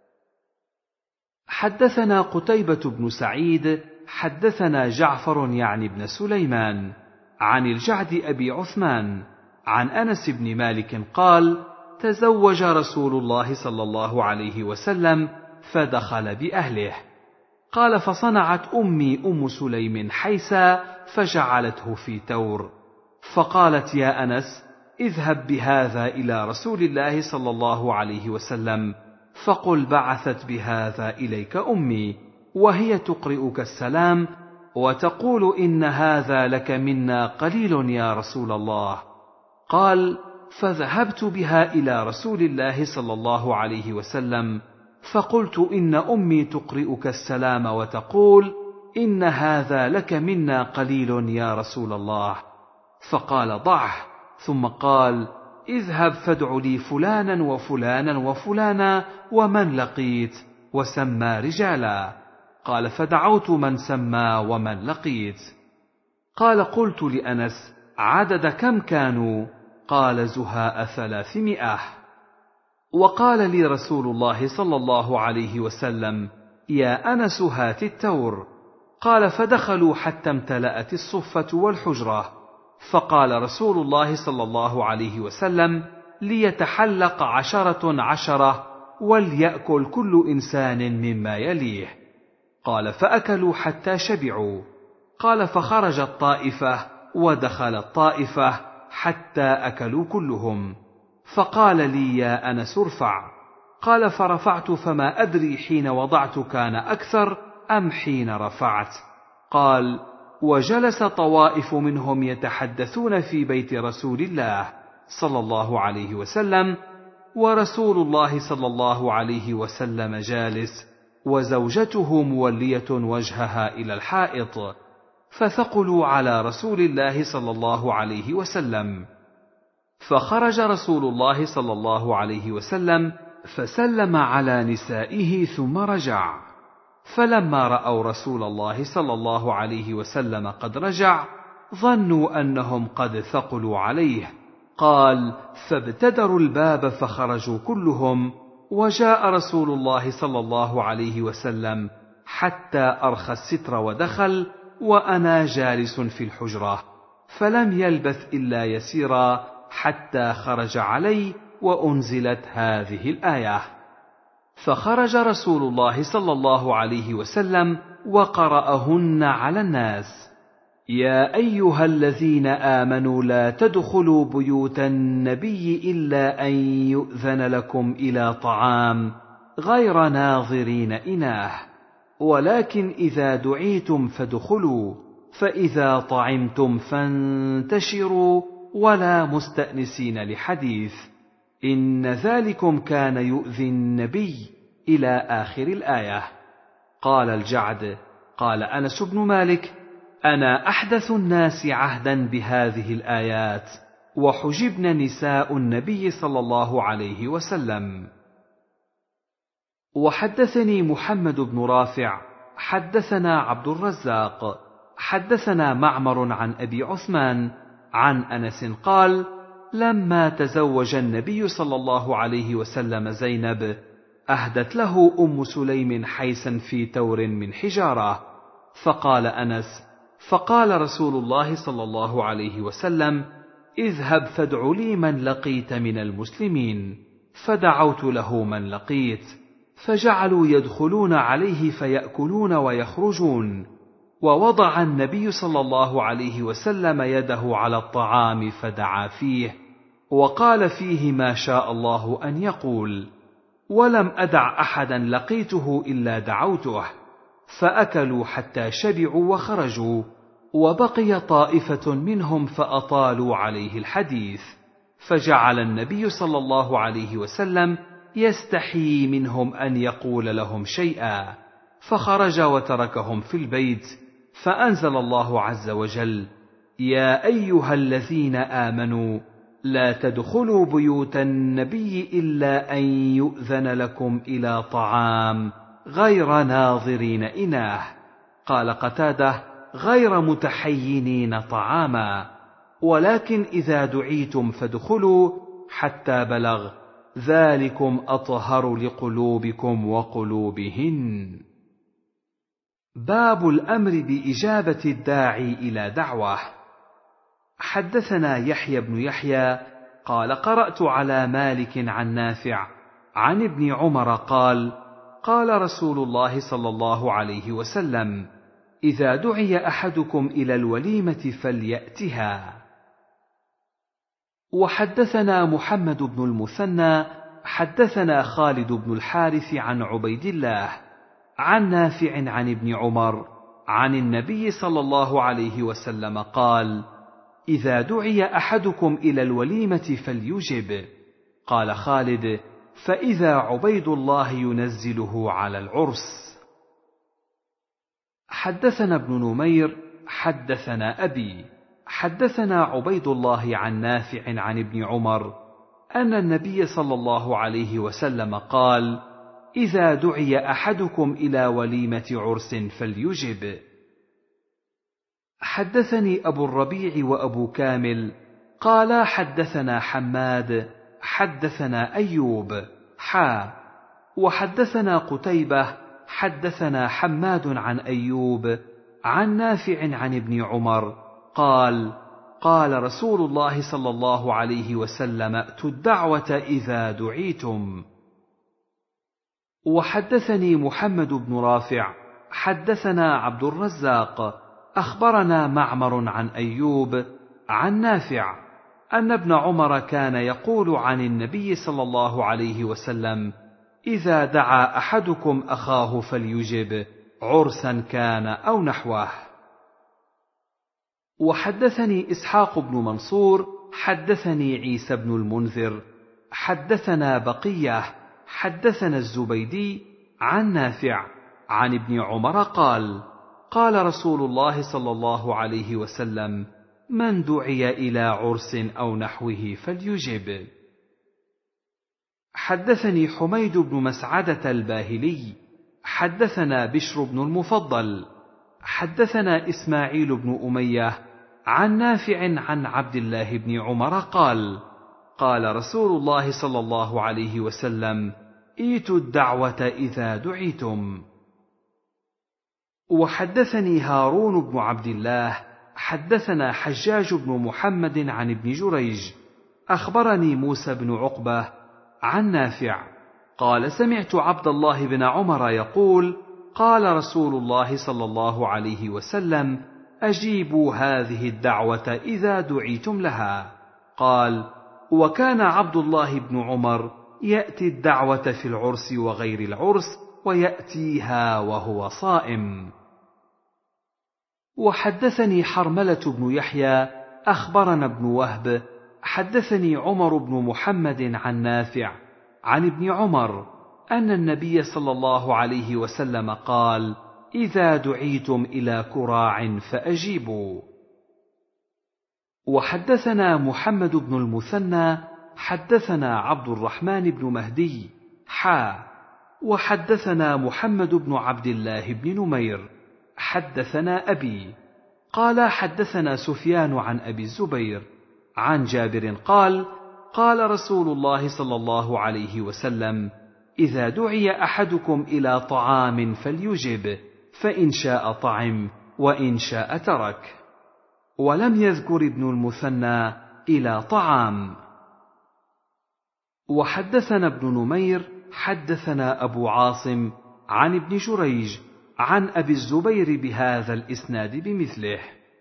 حدثنا قتيبة بن سعيد حدثنا جعفر يعني بن سليمان عن الجعد أبي عثمان عن أنس بن مالك قال: تزوج رسول الله صلى الله عليه وسلم فدخل بأهله. قال: فصنعت أمي أم سليم حيسا فجعلته في تور، فقالت: يا أنس، اذهب بهذا إلى رسول الله صلى الله عليه وسلم فقل بعثت بهذا إليك أمي، وهي تقرئك السلام وتقول إن هذا لك منا قليل يا رسول الله. قال: فذهبت بها إلى رسول الله صلى الله عليه وسلم فقلت إن أمي تقرئك السلام وتقول إن هذا لك منا قليل يا رسول الله. فقال: ضعه. ثم قال: اذهب فادع لي فلانا وفلانا وفلانا ومن لقيت، وسمى رجالا. قال: فدعوت من سمى ومن لقيت. قال: قلت لأنس: عدد كم كانوا؟ قال: زهاء ثلاثمائة. وقال لي رسول الله صلى الله عليه وسلم: يا أنس، هات التور. قال: فدخلوا حتى امتلأت الصفة والحجرة، فقال رسول الله صلى الله عليه وسلم: ليتحلق عشرة عشرة وليأكل كل إنسان مما يليه. قال: فأكلوا حتى شبعوا. قال: فخرجت طائفة ودخلت طائفة حتى أكلوا كلهم. فقال لي: يا أنس، ارفع. قال: فرفعت، فما أدري حين وضعت كان أكثر أم حين رفعت. قال: وجلس طوائف منهم يتحدثون في بيت رسول الله صلى الله عليه وسلم، ورسول الله صلى الله عليه وسلم جالس، وزوجته مولية وجهها إلى الحائط، فثقلوا على رسول الله صلى الله عليه وسلم. فخرج رسول الله صلى الله عليه وسلم فسلم على نسائه ثم رجع. فلما رأوا رسول الله صلى الله عليه وسلم قد رجع ظنوا أنهم قد ثقلوا عليه. قال: فابتدروا الباب فخرجوا كلهم، وجاء رسول الله صلى الله عليه وسلم حتى أرخى الستر ودخل، وأنا جالس في الحجرة، فلم يلبث إلا يسيرا حتى خرج علي وأنزلت هذه الآية. فخرج رسول الله صلى الله عليه وسلم وقرأهن على الناس: يا أيها الذين آمنوا لا تدخلوا بيوت النبي إلا أن يؤذن لكم إلى طعام غير ناظرين إناه، ولكن إذا دعيتم فادخلوا، فإذا طعمتم فانتشروا ولا مستأنسين لحديث، إن ذلكم كان يؤذي النبي إلى آخر الآية. قال الجعد: قال أنس بن مالك: أنا أحدث الناس عهدا بهذه الآيات، وحجبن نساء النبي صلى الله عليه وسلم. وحدثني محمد بن رافع حدثنا عبد الرزاق حدثنا معمر عن أبي عثمان عن أنس قال: لما تزوج النبي صلى الله عليه وسلم زينب أهدت له أم سليم حيسا في تور من حجارة. فقال أنس: فقال رسول الله صلى الله عليه وسلم: اذهب فادع لي من لقيت من المسلمين. فدعوت له من لقيت، فجعلوا يدخلون عليه فيأكلون ويخرجون. ووضع النبي صلى الله عليه وسلم يده على الطعام فدعا فيه، وقال فيه ما شاء الله أن يقول، ولم أدع أحدا لقيته إلا دعوته. فأكلوا حتى شبعوا وخرجوا، وبقي طائفة منهم فأطالوا عليه الحديث، فجعل النبي صلى الله عليه وسلم يستحيي منهم أن يقول لهم شيئا، فخرج وتركهم في البيت. فأنزل الله عز وجل: يا أيها الذين آمنوا لا تدخلوا بيوت النبي إلا أن يؤذن لكم إلى طعام غير ناظرين إناه. قال قتادة: غير متحينين طعاما، ولكن إذا دعيتم فادخلوا، حتى بلغ: ذلكم أطهر لقلوبكم وقلوبهن. باب الأمر بإجابة الداعي إلى دعوة. حدثنا يحيى بن يحيى قال: قرأت على مالك عن نافع عن ابن عمر قال: قال رسول الله صلى الله عليه وسلم: إذا دعي أحدكم إلى الوليمة فليأتها. وحدثنا محمد بن المثنى حدثنا خالد بن الحارث عن عبيد الله عن نافع عن ابن عمر عن النبي صلى الله عليه وسلم قال: إذا دعي أحدكم إلى الوليمة فليجب. قال خالد: فإذا عبيد الله ينزله على العرس. حدثنا ابن نمير حدثنا أبي حدثنا عبيد الله عن نافع عن ابن عمر أن النبي صلى الله عليه وسلم قال: إذا دعي أحدكم إلى وليمة عرس فليجب. حدثني أبو الربيع وأبو كامل قالا حدثنا حماد حدثنا أيوب حا وحدثنا قتيبة حدثنا حماد عن أيوب عن نافع عن ابن عمر قال: قال رسول الله صلى الله عليه وسلم: ائتوا الدعوة إذا دعيتم. وحدثني محمد بن رافع حدثنا عبد الرزاق أخبرنا معمر عن أيوب عن نافع أن ابن عمر كان يقول عن النبي صلى الله عليه وسلم: إذا دعا أحدكم أخاه فليجب، عرسا كان أو نحوه. وحدثني إسحاق بن منصور حدثني عيسى بن المنذر حدثنا بقية حدثنا الزبيدي عن نافع عن ابن عمر قال: قال رسول الله صلى الله عليه وسلم: من دعي إلى عرس أو نحوه فليجب. حدثني حميد بن مسعدة الباهلي حدثنا بشر بن المفضل حدثنا إسماعيل بن أمية عن نافع عن عبد الله بن عمر قال: قال رسول الله صلى الله عليه وسلم: ائتوا الدعوة إذا دعيتم. وحدثني هارون بن عبد الله حدثنا حجاج بن محمد عن ابن جريج أخبرني موسى بن عقبة عن نافع قال: سمعت عبد الله بن عمر يقول: قال رسول الله صلى الله عليه وسلم: أجيبوا هذه الدعوة إذا دعيتم لها. قال: وكان عبد الله بن عمر يأتي الدعوة في العرس وغير العرس ويأتيها وهو صائم. وحدثني حرملة بن يحيى أخبرنا ابن وهب حدثني عمر بن محمد عن نافع عن ابن عمر أن النبي صلى الله عليه وسلم قال: إذا دعيتم إلى كراع فأجيبوا. وحدثنا محمد بن المثنى حدثنا عبد الرحمن بن مهدي حا وحدثنا محمد بن عبد الله بن نمير حدثنا أبي قال: حدثنا سفيان عن أبي الزبير عن جابر قال: قال رسول الله صلى الله عليه وسلم: إذا دعي أحدكم إلى طعام فليجب، فإن شاء طعم وإن شاء ترك. ولم يذكر ابن المثنى إلى طعام. وحدثنا ابن نمير حدثنا أبو عاصم عن ابن جريج عن أبي الزبير بهذا الإسناد بمثله.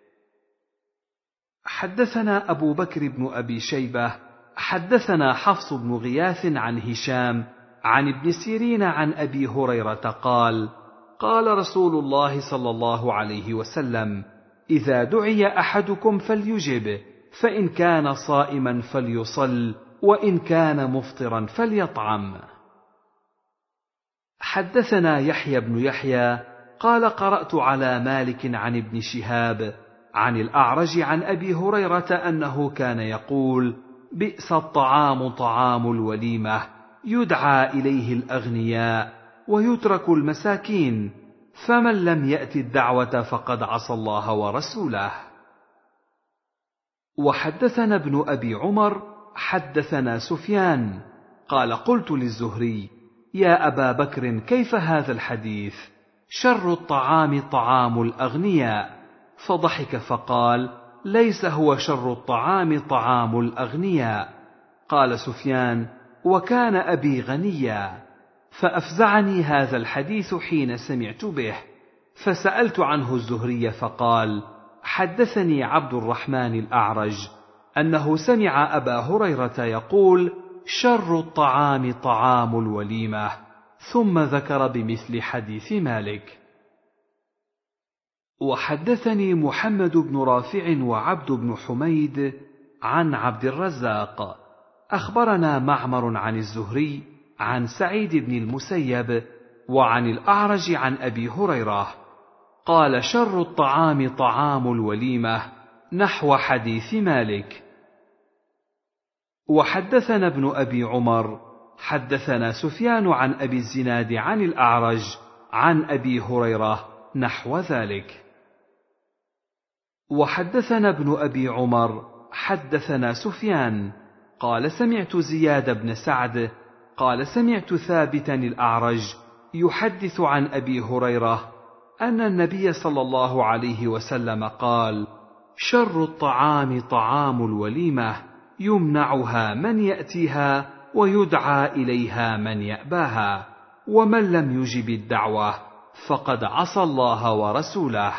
حدثنا أبو بكر بن أبي شيبة حدثنا حفص بن غياث عن هشام عن ابن سيرين عن أبي هريرة قال: قال رسول الله صلى الله عليه وسلم: إذا دعي أحدكم فليجب، فإن كان صائما فليصل، وإن كان مفطرا فليطعم. حدثنا يحيى بن يحيى قال: قرأت على مالك عن ابن شهاب عن الأعرج عن أبي هريرة أنه كان يقول: بئس الطعام طعام الوليمة، يدعى إليه الأغنياء ويترك المساكين، فمن لم يأت الدعوة فقد عصى الله ورسوله. وحدثنا ابن أبي عمر حدثنا سفيان قال قلت للزهري يا أبا بكر كيف هذا الحديث؟ شر الطعام طعام الأغنياء. فضحك فقال ليس هو شر الطعام طعام الأغنياء. قال سفيان وكان أبي غنيا. فأفزعني هذا الحديث حين سمعت به، فسألت عنه الزهري فقال حدثني عبد الرحمن الأعرج أنه سمع أبا هريرة يقول شر الطعام طعام الوليمة، ثم ذكر بمثل حديث مالك. وحدثني محمد بن رافع وعبد بن حميد عن عبد الرزاق أخبرنا معمر عن الزهري عن سعيد بن المسيب وعن الأعرج عن أبي هريرة قال شر الطعام طعام الوليمة نحو حديث مالك. وحدثنا ابن أبي عمر حدثنا سفيان عن أبي الزناد عن الأعرج عن أبي هريرة نحو ذلك. وحدثنا ابن أبي عمر حدثنا سفيان قال سمعت زياد بن سعد قال سمعت ثابتا الأعرج يحدث عن أبي هريرة أن النبي صلى الله عليه وسلم قال شر الطعام طعام الوليمة يمنعها من يأتيها ويدعى إليها من يأباها، ومن لم يجب الدعوة فقد عصى الله ورسوله.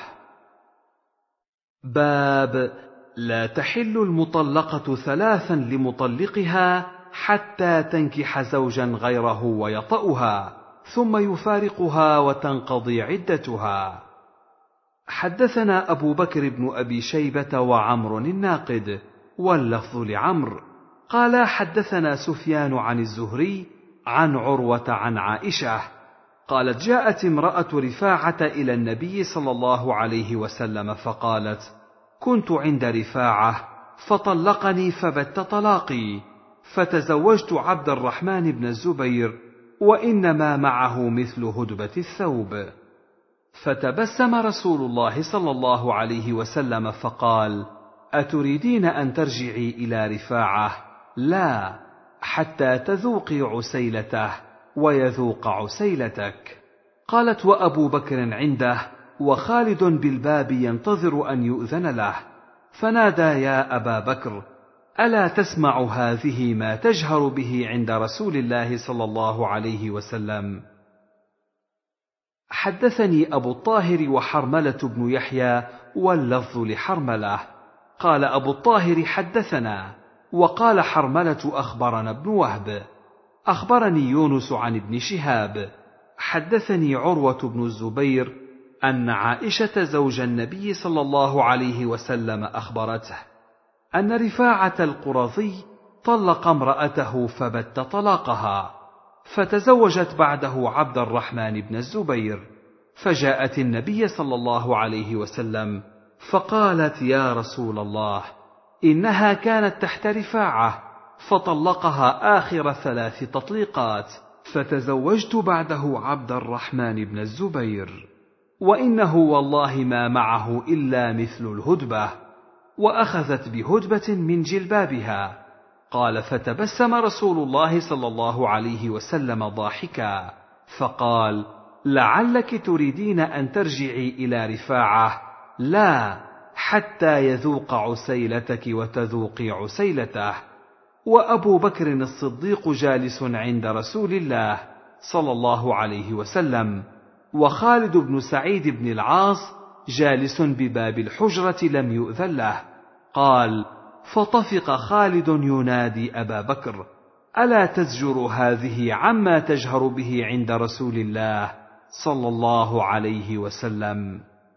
باب لا تحل المطلقة ثلاثا لمطلقها حتى تنكح زوجا غيره ويطأها ثم يفارقها وتنقضي عدتها. حدثنا أبو بكر بن أبي شيبة وعمر الناقد واللفظ لعمر قال حدثنا سفيان عن الزهري عن عروة عن عائشة قالت جاءت امرأة رفاعة إلى النبي صلى الله عليه وسلم فقالت كنت عند رفاعة فطلقني فبت طلاقي، فتزوجت عبد الرحمن بن الزبير وإنما معه مثل هدبة الثوب. فتبسم رسول الله صلى الله عليه وسلم فقال أتريدين أن ترجعي إلى رفاعة؟ لا، حتى تذوقي عسيلته ويذوق عسيلتك. قالت وأبو بكر عنده وخالد بالباب ينتظر أن يؤذن له، فنادى يا أبا بكر ألا تسمع هذه ما تجهر به عند رسول الله صلى الله عليه وسلم؟ حدثني أبو الطاهر وحرملة بن يحيى واللفظ لحرملة قال أبو الطاهر حدثنا، وقال حرملة أخبرنا ابن وهب أخبرني يونس عن ابن شهاب حدثني عروة بن الزبير أن عائشة زوج النبي صلى الله عليه وسلم أخبرته أن رفاعة القرظي طلق امرأته فبت طلاقها، فتزوجت بعده عبد الرحمن بن الزبير، فجاءت النبي صلى الله عليه وسلم فقالت يا رسول الله إنها كانت تحت رفاعة فطلقها آخر ثلاث تطليقات، فتزوجت بعده عبد الرحمن بن الزبير، وإنه والله ما معه إلا مثل الهدبة، وأخذت بهدبة من جلبابها. قال فتبسم رسول الله صلى الله عليه وسلم ضاحكا فقال لعلك تريدين أن ترجعي إلى رفاعة؟ لا، حتى يذوق عسيلتك وتذوقي عسيلته. وأبو بكر الصديق جالس عند رسول الله صلى الله عليه وسلم، وخالد بن سعيد بن العاص جالس بباب الحجرة لم يؤذن له. قال فطفق خالد ينادي أبا بكر ألا تزجر هذه عما تجهر به عند رسول الله صلى الله عليه وسلم.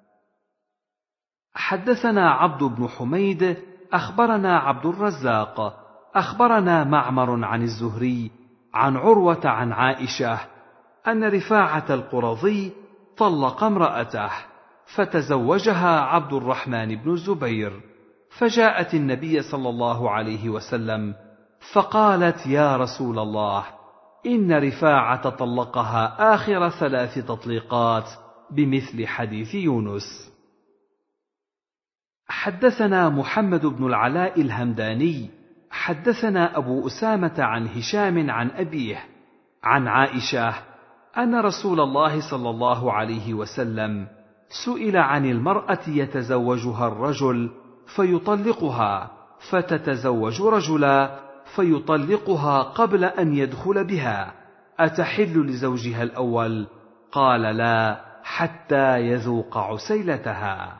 حدثنا عبد بن حميد أخبرنا عبد الرزاق أخبرنا معمر عن الزهري عن عروة عن عائشة أن رفاعة القرظي طلق امرأته، فتزوجها عبد الرحمن بن الزبير، فجاءت النبي صلى الله عليه وسلم فقالت يا رسول الله إن رفاعة طلقها آخر ثلاث تطليقات بمثل حديث يونس. حدثنا محمد بن العلاء الهمداني حدثنا أبو أسامة عن هشام عن أبيه عن عائشة أن رسول الله صلى الله عليه وسلم سئل عن المرأة يتزوجها الرجل فيطلقها فتتزوج رجلا فيطلقها قبل أن يدخل بها، أتحل لزوجها الأول؟ قال لا، حتى يذوق عسيلتها.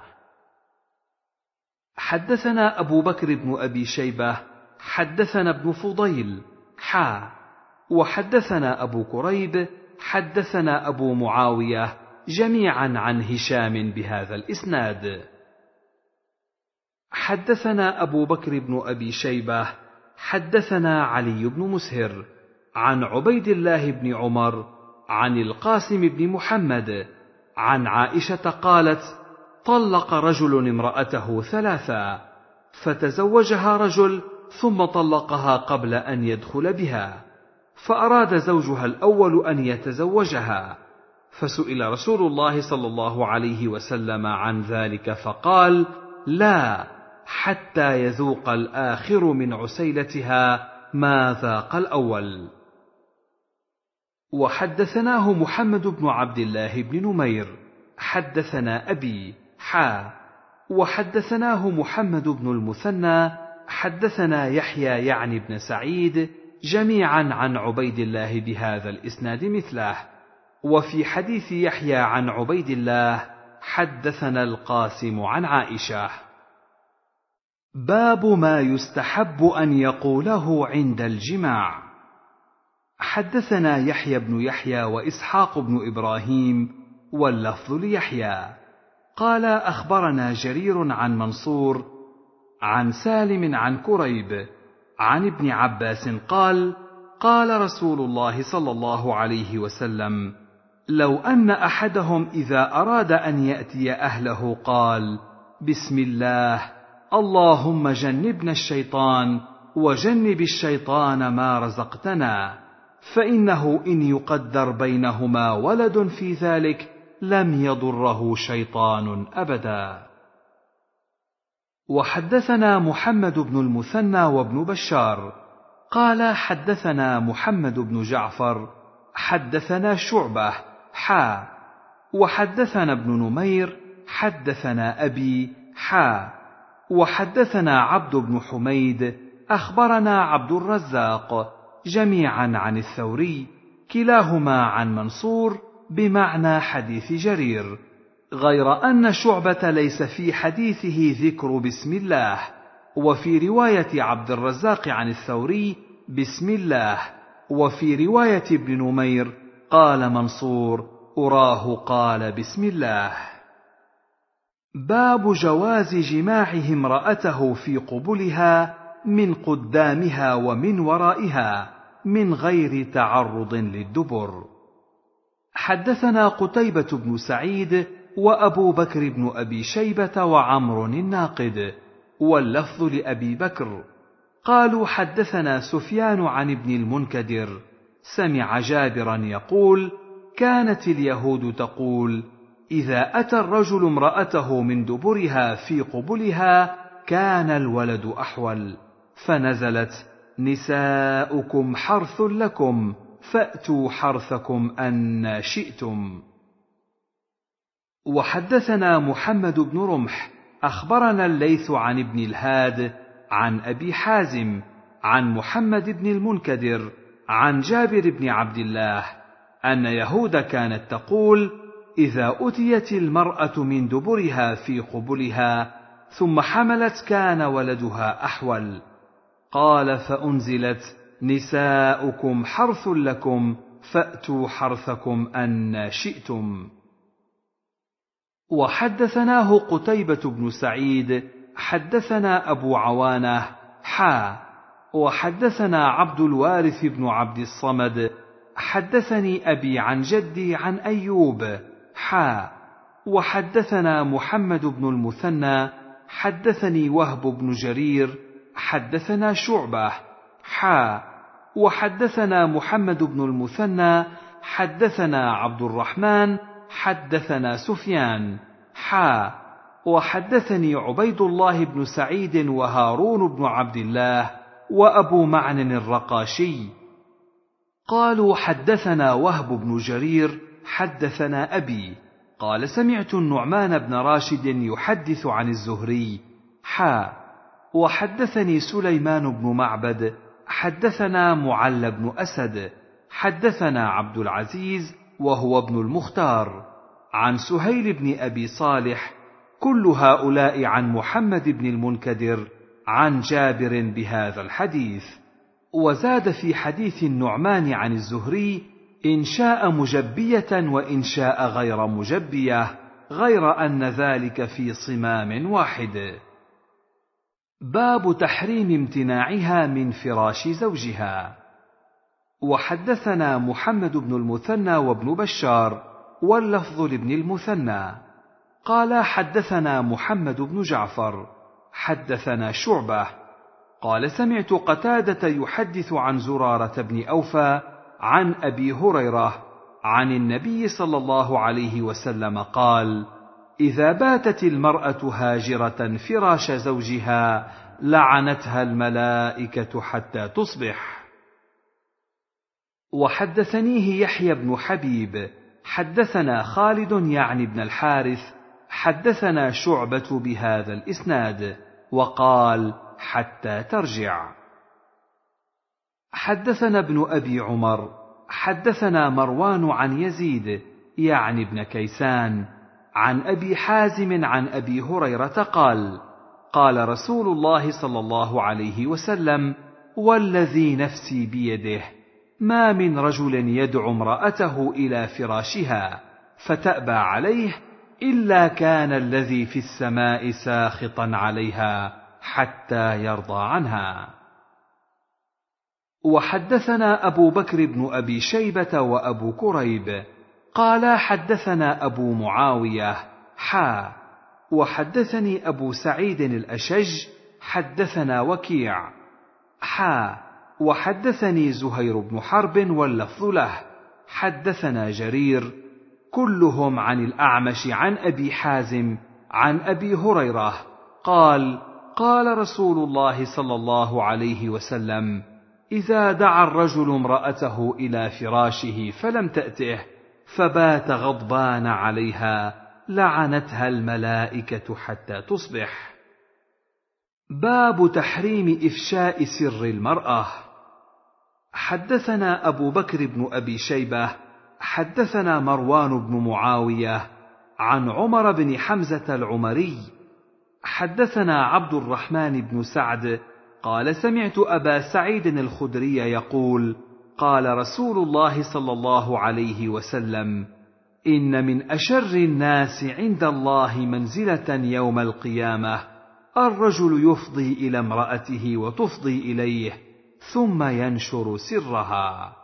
حدثنا أبو بكر بن أبي شيبة حدثنا ابن فضيل حا وحدثنا أبو كريب حدثنا أبو معاوية جميعا عن هشام بهذا الإسناد. حدثنا أبو بكر بن أبي شيبة حدثنا علي بن مسهر عن عبيد الله بن عمر عن القاسم بن محمد عن عائشة قالت: طلق رجل امرأته ثلاثا، فتزوجها رجل ثم طلقها قبل أن يدخل بها، فأراد زوجها الأول أن يتزوجها، فسئل رسول الله صلى الله عليه وسلم عن ذلك فقال: لا، حتى يذوق الآخر من عسيلتها ما ذاق الأول. وحدثناه محمد بن عبد الله بن نمير حدثنا أبي حا وحدثناه محمد بن المثنى حدثنا يحيى يعني بن سعيد جميعا عن عبيد الله بهذا الإسناد مثله. وفي حديث يحيى عن عبيد الله حدثنا القاسم عن عائشة. باب ما يستحب أن يقوله عند الجماع. حدثنا يحيى بن يحيى وإسحاق بن إبراهيم واللفظ ليحيى قال: أخبرنا جرير عن منصور عن سالم عن كريب عن ابن عباس قال: قال رسول الله صلى الله عليه وسلم: لو أن أحدهم إذا أراد أن يأتي أهله قال: بسم الله، اللهم جنبنا الشيطان وجنب الشيطان ما رزقتنا، فإنه إن يقدر بينهما ولد في ذلك لم يضره شيطان أبدا. وحدثنا محمد بن المثنى وابن بشار قال: حدثنا محمد بن جعفر حدثنا شعبة حا وحدثنا ابن نمير حدثنا أبي حا وحدثنا عبد بن حميد أخبرنا عبد الرزاق جميعا عن الثوري كلاهما عن منصور بمعنى حديث جرير، غير أن شعبة ليس في حديثه ذكر بسم الله، وفي رواية عبد الرزاق عن الثوري بسم الله، وفي رواية ابن نمير قال منصور: أراه قال بسم الله. باب جواز جماعه امرأته في قبلها من قدامها ومن ورائها من غير تعرض للدبر. حدثنا قتيبة بن سعيد وأبو بكر بن أبي شيبة وعمر الناقد واللفظ لأبي بكر قالوا: حدثنا سفيان عن ابن المنكدر سمع جابرا يقول: كانت اليهود تقول: إذا أتى الرجل امرأته من دبرها في قبلها كان الولد أحول، فنزلت: نساؤكم حرث لكم فأتوا حرثكم أن شئتم. وحدثنا محمد بن رمح أخبرنا الليث عن ابن الهاد عن أبي حازم عن محمد بن المنكدر عن جابر بن عبد الله أن يهود كانت تقول: إذا أتيت المرأة من دبرها في قبلها ثم حملت كان ولدها أحول. قال: فأنزلت: نساؤكم حرث لكم فأتوا حرثكم أن شئتم. وحدثناه قتيبة بن سعيد حدثنا أبو عوانة حا وحدثنا عبد الوارث بن عبد الصمد حدثني أبي عن جدي عن أيوب حا وحدثنا محمد بن المثنى حدثني وهب بن جرير حدثنا شعبة حا وحدثنا محمد بن المثنى حدثنا عبد الرحمن حدثنا سفيان حا وحدثني عبيد الله بن سعيد وهارون بن عبد الله وأبو معن الرقاشي. قالوا حدثنا وهب بن جرير حدثنا أبي قال سمعت النعمان بن راشد يحدث عن الزهري حا وحدثني سليمان بن معبد حدثنا معل بن أسد حدثنا عبد العزيز وهو ابن المختار عن سهيل بن أبي صالح كل هؤلاء عن محمد بن المنكدر عن جابر بهذا الحديث. وزاد في حديث النعمان عن الزهري إن شاء مجبية وإن شاء غير مجبية، غير أن ذلك في صمام واحد. باب تحريم امتناعها من فراش زوجها. وحدثنا محمد بن المثنى وابن بشار واللفظ لابن المثنى قال حدثنا محمد بن جعفر حدثنا شعبة قال سمعت قتادة يحدث عن زرارة بن أوفى عن أبي هريرة عن النبي صلى الله عليه وسلم قال: إذا باتت المرأة هاجرة فراش زوجها لعنتها الملائكة حتى تصبح. وحدثنيه يحيى بن حبيب حدثنا خالد يعني بن الحارث حدثنا شعبة بهذا الإسناد وقال: حتى ترجع. حدثنا ابن أبي عمر حدثنا مروان عن يزيد يعني ابن كيسان عن أبي حازم عن أبي هريرة قال: قال رسول الله صلى الله عليه وسلم: والذي نفسي بيده ما من رجل يدعو امرأته إلى فراشها فتأبى عليه إلا كان الذي في السماء ساخطا عليها حتى يرضى عنها. وحدثنا أبو بكر بن أبي شيبة وأبو كريب قال حدثنا أبو معاوية حا وحدثني أبو سعيد الأشج حدثنا وكيع حا وحدثني زهير بن حرب واللفظ له حدثنا جرير كلهم عن الأعمش عن أبي حازم عن أبي هريرة قال: قال رسول الله صلى الله عليه وسلم: إذا دعا الرجل امرأته إلى فراشه فلم تأته فبات غضبان عليها لعنتها الملائكة حتى تصبح. باب تحريم إفشاء سر المرأة. حدثنا أبو بكر بن أبي شيبة حدثنا مروان بن معاوية عن عمر بن حمزة العمري حدثنا عبد الرحمن بن سعد قال: سمعت أبا سعيد الخدري يقول: قال رسول الله صلى الله عليه وسلم: إن من أشر الناس عند الله منزلة يوم القيامة الرجل يفضي إلى امرأته وتفضي إليه ثم ينشر سرها.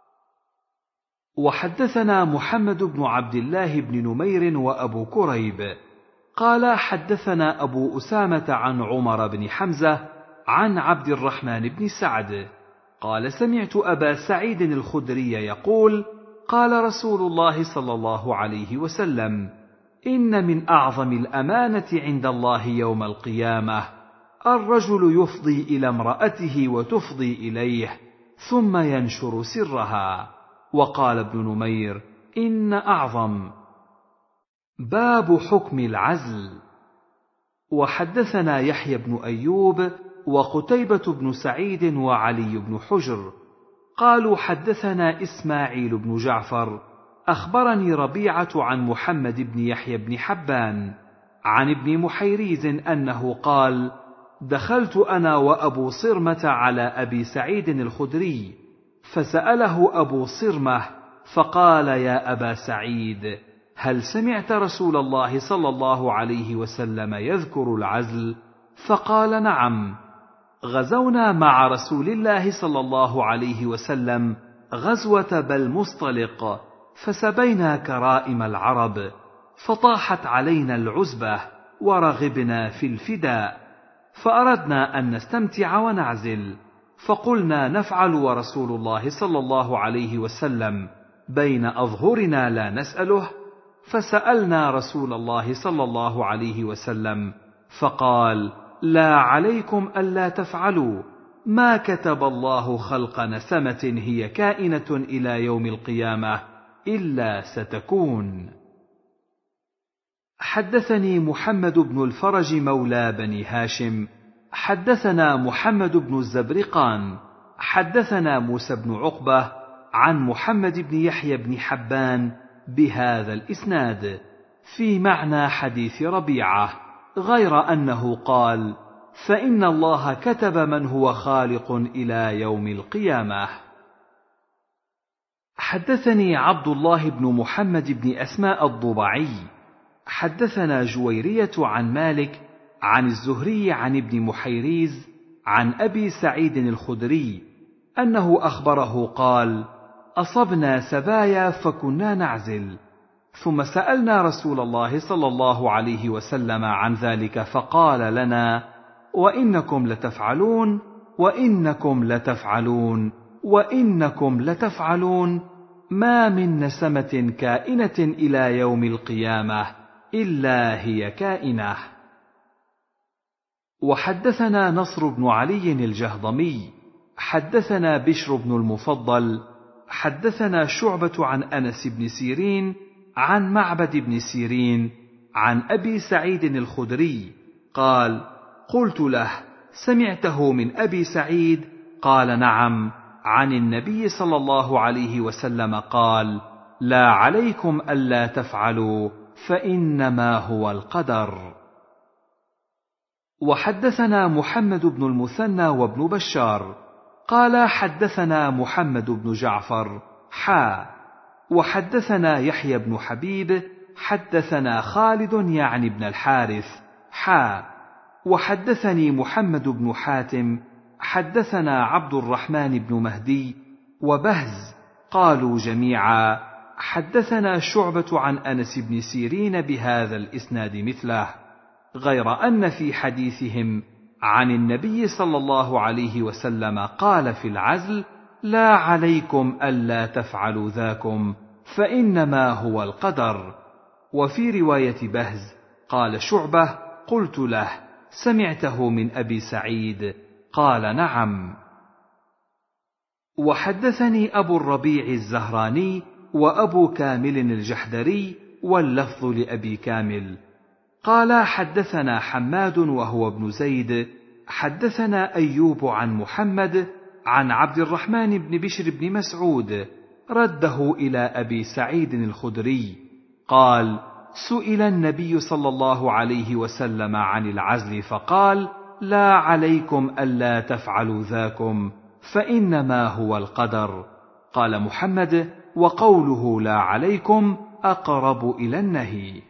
وحدثنا محمد بن عبد الله بن نمير وأبو كريب قال حدثنا أبو أسامة عن عمر بن حمزة عن عبد الرحمن بن سعد قال: سمعت أبا سعيد الخدري يقول: قال رسول الله صلى الله عليه وسلم: إن من أعظم الأمانة عند الله يوم القيامة الرجل يفضي إلى امرأته وتفضي إليه ثم ينشر سرها. وقال ابن نمير: إن أعظم. باب حكم العزل. وحدثنا يحيى بن أيوب وقتيبة بن سعيد وعلي بن حجر قالوا حدثنا إسماعيل بن جعفر أخبرني ربيعة عن محمد بن يحيى بن حبان عن ابن محيريز أنه قال: دخلت أنا وأبو صرمة على أبي سعيد الخدري فسأله أبو صرمة فقال: يا أبا سعيد، هل سمعت رسول الله صلى الله عليه وسلم يذكر العزل؟ فقال: نعم، غزونا مع رسول الله صلى الله عليه وسلم غزوة بالمصطلق فسبينا كرائم العرب فطاحت علينا العزبة ورغبنا في الفداء فأردنا أن نستمتع ونعزل فقلنا نفعل ورسول الله صلى الله عليه وسلم بين أظهرنا لا نسأله، فسألنا رسول الله صلى الله عليه وسلم فقال: لا عليكم ألا تفعلوا، ما كتب الله خلق نسمة هي كائنة إلى يوم القيامة إلا ستكون. حدثني محمد بن الفرج مولى بني هاشم حدثنا محمد بن الزبرقان حدثنا موسى بن عقبة عن محمد بن يحيى بن حبان بهذا الإسناد في معنى حديث ربيعة، غير أنه قال: فإن الله كتب من هو خالق إلى يوم القيامة. حدثني عبد الله بن محمد بن أسماء الضبعي حدثنا جويرية عن مالك عن الزهري عن ابن محيريز عن أبي سعيد الخدري أنه أخبره قال: أصبنا سبايا فكنا نعزل، ثم سألنا رسول الله صلى الله عليه وسلم عن ذلك فقال لنا: وإنكم لتفعلون وإنكم لتفعلون وإنكم لتفعلون ما من نسمة كائنة إلى يوم القيامة إلا هي كائنة. وحدثنا نصر بن علي الجهضمي حدثنا بشر بن المفضل حدثنا شعبة عن أنس بن سيرين عن معبد بن سيرين عن أبي سعيد الخدري قال: قلت له: سمعته من أبي سعيد؟ قال: نعم، عن النبي صلى الله عليه وسلم قال: لا عليكم ألا تفعلوا فإنما هو القدر. وحدثنا محمد بن المثنى وابن بشار قال: حدثنا محمد بن جعفر حا وحدثنا يحيى بن حبيب حدثنا خالد يعني بن الحارث حا وحدثني محمد بن حاتم حدثنا عبد الرحمن بن مهدي وبهز قالوا جميعا: حدثنا شعبة عن أنس بن سيرين بهذا الإسناد مثله، غير أن في حديثهم عن النبي صلى الله عليه وسلم قال في العزل: لا عليكم ألا تفعلوا ذاكم فإنما هو القدر. وفي رواية بهز قال شعبة: قلت له: سمعته من أبي سعيد؟ قال: نعم. وحدثني أبو الربيع الزهراني وأبو كامل الجحدري واللفظ لأبي كامل قال: حدثنا حماد وهو ابن زيد حدثنا أيوب عن محمد عن عبد الرحمن بن بشر بن مسعود رده إلى أبي سعيد الخدري قال: سئل النبي صلى الله عليه وسلم عن العزل فقال: لا عليكم ألا تفعلوا ذاكم فإنما هو القدر. قال محمد: وقوله لا عليكم أقرب إلى النهي.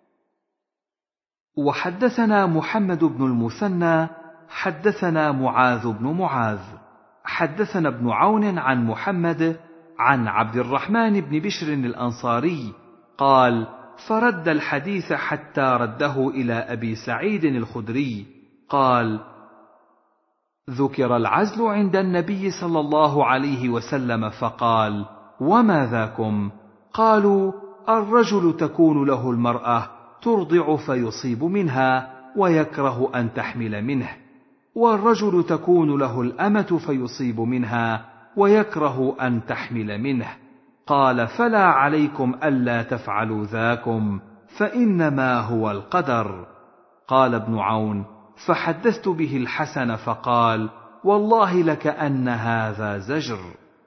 وحدثنا محمد بن المثنى حدثنا معاذ بن معاذ حدثنا ابن عون عن محمد عن عبد الرحمن بن بشر الأنصاري قال: فرد الحديث حتى رده إلى أبي سعيد الخدري قال: ذكر العزل عند النبي صلى الله عليه وسلم فقال: وما ذاكم؟ قالوا: الرجل تكون له المرأة ترضع فيصيب منها ويكره أن تحمل منه، والرجل تكون له الأمة فيصيب منها ويكره أن تحمل منه. قال: فلا عليكم ألا تفعلوا ذاكم فإنما هو القدر. قال ابن عون: فحدثت به الحسن فقال: والله لكأن هذا زجر.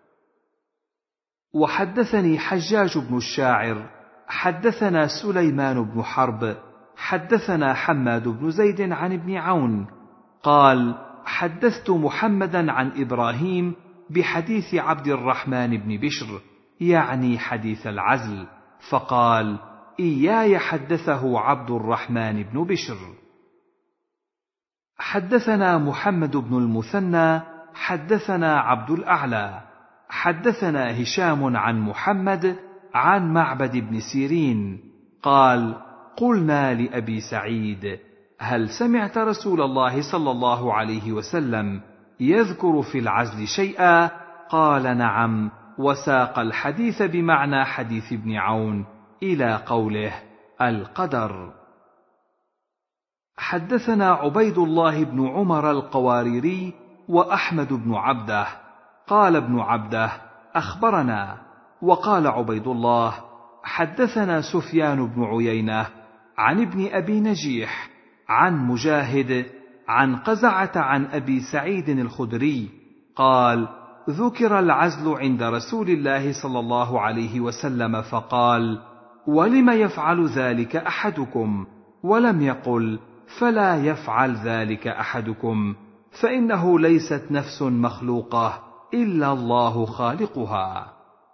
وحدثني حجاج بن الشاعر حدثنا سليمان بن حرب حدثنا حماد بن زيد عن ابن عون قال: حدثت محمدا عن إبراهيم بحديث عبد الرحمن بن بشر يعني حديث العزل، فقال: إياي حدثه عبد الرحمن بن بشر. حدثنا محمد بن المثنى حدثنا عبد الأعلى حدثنا هشام عن محمد عن معبد بن سيرين قال: قلنا لأبي سعيد: هل سمعت رسول الله صلى الله عليه وسلم يذكر في العزل شيئا؟ قال: نعم، وساق الحديث بمعنى حديث ابن عون إلى قوله: القدر. حدثنا عبيد الله بن عمر القواريري وأحمد بن عبده. قال ابن عبده: أخبرنا. وقال عبيد الله: حدثنا سفيان بن عيينة عن ابن أبي نجيح عن مجاهد عن قزعة عن أبي سعيد الخدري قال: ذكر العزل عند رسول الله صلى الله عليه وسلم فقال: ولم يفعل ذلك أحدكم؟ ولم يقل: فلا يفعل ذلك أحدكم، فإنه ليست نفس مخلوقة إلا الله خالقها.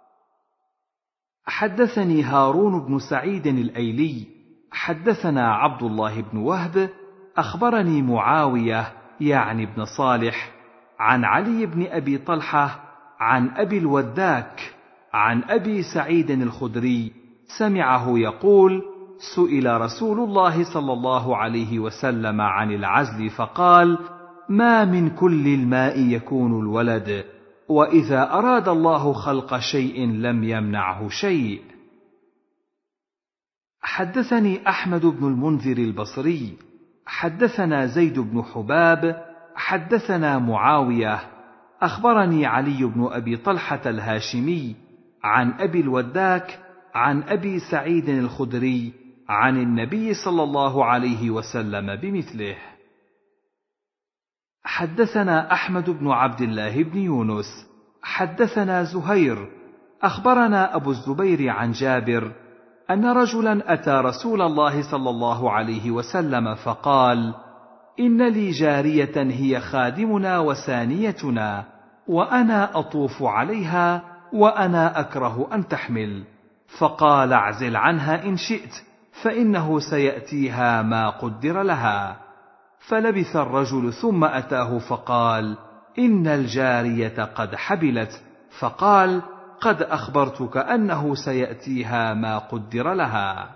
حدثني هارون بن سعيد الأيلي حدثنا عبد الله بن وهب أخبرني معاوية يعني بن صالح عن علي بن أبي طلحة عن أبي الوداك عن أبي سعيد الخدري سمعه يقول: سئل رسول الله صلى الله عليه وسلم عن العزل فقال: ما من كل الماء يكون الولد، وإذا أراد الله خلق شيء لم يمنعه شيء. حدثني أحمد بن المنذر البصري حدثنا زيد بن حباب حدثنا معاوية أخبرني علي بن أبي طلحة الهاشمي عن أبي الوداك عن أبي سعيد الخدري عن النبي صلى الله عليه وسلم بمثله. حدثنا أحمد بن عبد الله بن يونس حدثنا زهير أخبرنا أبو الزبير عن جابر أن رجلا أتى رسول الله صلى الله عليه وسلم فقال: إن لي جارية هي خادمنا وسانيتنا، وأنا أطوف عليها وأنا أكره أن تحمل، فقال: اعزل عنها إن شئت، فإنه سيأتيها ما قدر لها. فلبث الرجل ثم أتاه فقال: إن الجارية قد حبلت، فقال: قد أخبرتك أنه سيأتيها ما قدر لها.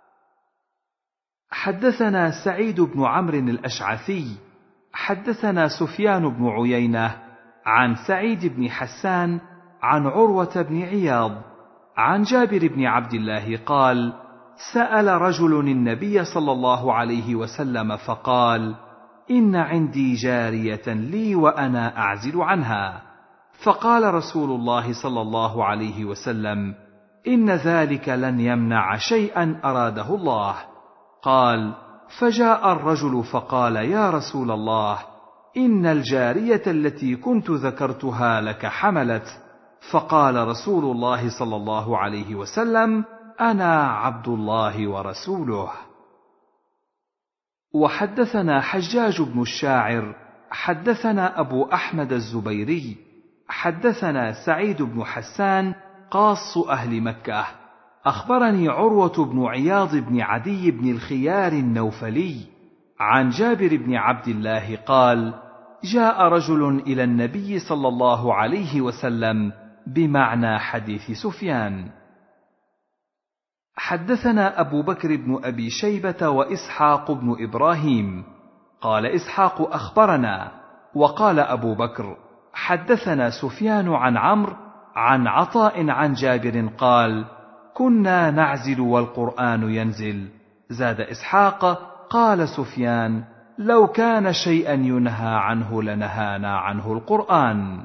حدثنا سعيد بن عمرو الأشعثي حدثنا سفيان بن عيينة عن سعيد بن حسان عن عروة بن عياض عن جابر بن عبد الله قال: سأل رجل النبي صلى الله عليه وسلم فقال: إن عندي جارية لي وأنا أعزل عنها، فقال رسول الله صلى الله عليه وسلم: إن ذلك لن يمنع شيئا أراده الله. قال: فجاء الرجل فقال: يا رسول الله، إن الجارية التي كنت ذكرتها لك حملت. فقال رسول الله صلى الله عليه وسلم: أنا عبد الله ورسوله. وحدثنا حجاج بن الشاعر حدثنا أبو أحمد الزبيري حدثنا سعيد بن حسان قاص أهل مكة أخبرني عروة بن عياض بن عدي بن الخيار النوفلي عن جابر بن عبد الله قال: جاء رجل إلى النبي صلى الله عليه وسلم بمعنى حديث سفيان. حدثنا أبو بكر بن أبي شيبة وإسحاق بن إبراهيم قال إسحاق: أخبرنا. وقال أبو بكر: حدثنا سفيان عن عمرو عن عطاء عن جابر قال: كنا نعزل والقرآن ينزل. زاد إسحاق: قال سفيان: لو كان شيئا ينهى عنه لنهانا عنه القرآن.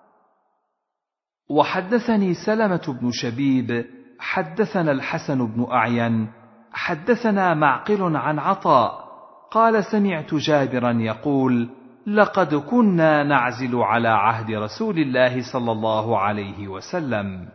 وحدثني سلمة بن شبيب حدثنا الحسن بن أعين حدثنا معقل عن عطاء قال: سمعت جابرا يقول: لقد كنا نعزل على عهد رسول الله صلى الله عليه وسلم.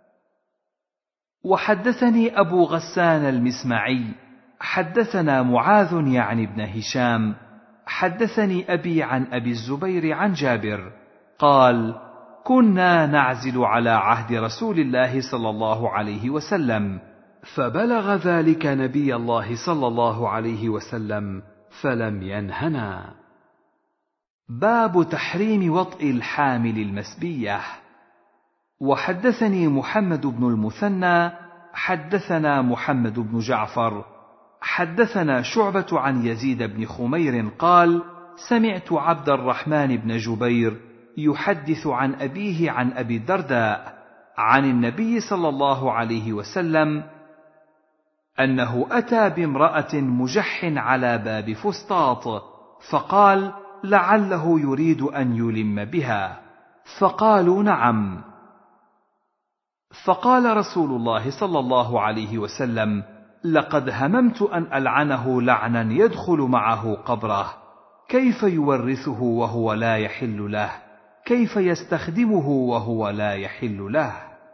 وحدثني أبو غسان المسمعي حدثنا معاذ يعني ابن هشام حدثني أبي عن أبي الزبير عن جابر قال: كنا نعزل على عهد رسول الله صلى الله عليه وسلم، فبلغ ذلك نبي الله صلى الله عليه وسلم فلم ينهنا. باب تحريم وطئ الحامل المسبية. وحدثني محمد بن المثنى حدثنا محمد بن جعفر حدثنا شعبة عن يزيد بن خمير قال: سمعت عبد الرحمن بن جبير يحدث عن أبيه عن أبي الدرداء عن النبي صلى الله عليه وسلم أنه أتى بامرأة مجح على باب فسطاط، فقال: لعله يريد أن يلم بها، فقالوا نعم. فقال رسول الله صلى الله عليه وسلم: لقد هممت أن ألعنه لعنا يدخل معه قبره، كيف يورثه وهو لا يحل له، كيف يستخدمه وهو لا يحل له.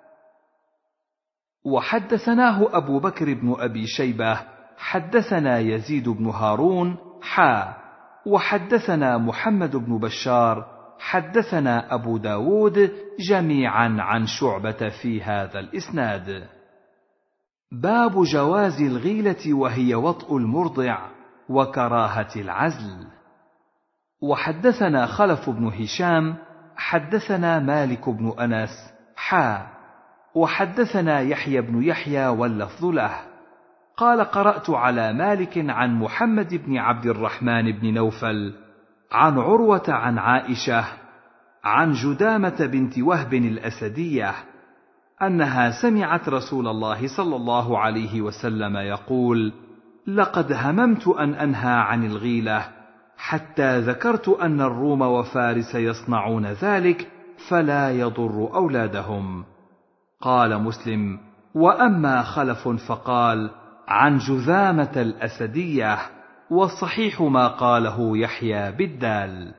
وحدثناه أبو بكر بن أبي شيبة حدثنا يزيد بن هارون حا وحدثنا محمد بن بشار حدثنا أبو داود جميعا عن شعبة في هذا الإسناد. باب جواز الغيلة وهي وطء المرضع وكراهة العزل. وحدثنا خلف بن هشام حدثنا مالك بن أنس حا وحدثنا يحيى بن يحيى واللفظ له قال: قرأت على مالك عن محمد بن عبد الرحمن بن نوفل عن عروة عن عائشة عن جدامة بنت وهب الأسدية أنها سمعت رسول الله صلى الله عليه وسلم يقول: لقد هممت أن أنهى عن الغيلة حتى ذكرت أن الروم وفارس يصنعون ذلك فلا يضر أولادهم. قال مسلم: وأما خلف فقال عن جذامة الأسدية، والصحيح ما قاله يحيى بالدال.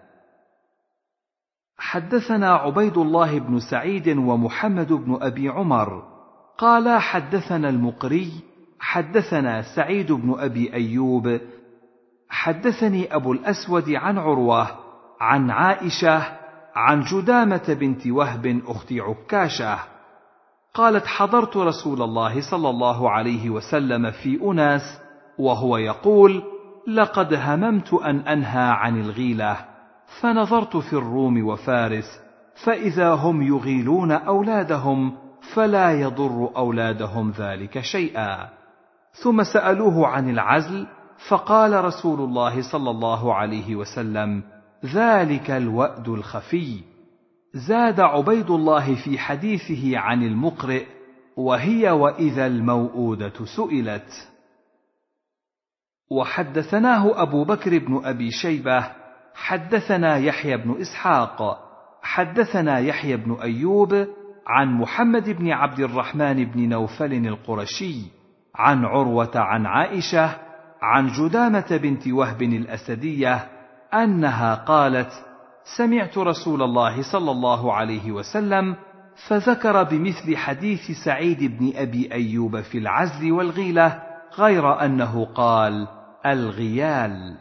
حدثنا عبيد الله بن سعيد ومحمد بن أبي عمر قال: حدثنا المقري حدثنا سعيد بن أبي أيوب حدثني أبو الأسود عن عروة عن عائشة عن جدامة بنت وهب أخت عكاشة قالت: حضرت رسول الله صلى الله عليه وسلم في أناس وهو يقول: لقد هممت أن أنهى عن الغيلة، فنظرت في الروم وفارس فإذا هم يغيلون أولادهم فلا يضر أولادهم ذلك شيئا. ثم سألوه عن العزل فقال رسول الله صلى الله عليه وسلم: ذلك الوأد الخفي. زاد عبيد الله في حديثه عن المقرئ: وهي وإذا الموءودة سئلت. وحدثناه أبو بكر بن أبي شيبة حدثنا يحيى بن إسحاق حدثنا يحيى بن أيوب عن محمد بن عبد الرحمن بن نوفل القرشي عن عروة عن عائشة عن جدامة بنت وهب الأسدية أنها قالت: سمعت رسول الله صلى الله عليه وسلم فذكر بمثل حديث سعيد بن أبي أيوب في العزل والغيلة، غير أنه قال: الغيال.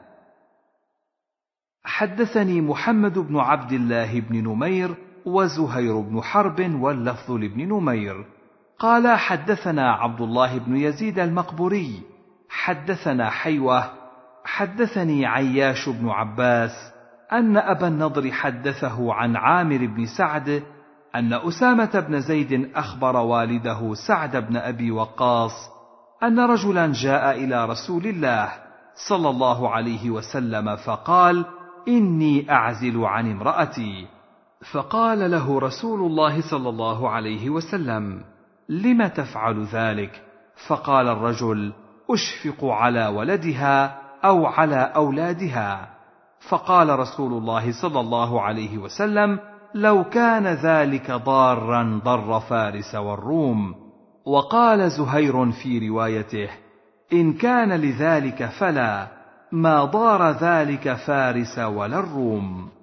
حدثني محمد بن عبد الله بن نمير وزهير بن حرب واللفظ لابن نمير قال: حدثنا عبد الله بن يزيد المقبوري حدثنا حيوة حدثني عياش بن عباس أن أبا النضر حدثه عن عامر بن سعد أن أسامة بن زيد أخبر والده سعد بن أبي وقاص أن رجلا جاء إلى رسول الله صلى الله عليه وسلم فقال: إني أعزل عن امرأتي. فقال له رسول الله صلى الله عليه وسلم: لم تفعل ذلك؟ فقال الرجل: أشفق على ولدها أو على أولادها. فقال رسول الله صلى الله عليه وسلم: لو كان ذلك ضارا ضر فارس والروم. وقال زهير في روايته: إن كان لذلك فلا، ما ضار ذلك فارس ولا الروم.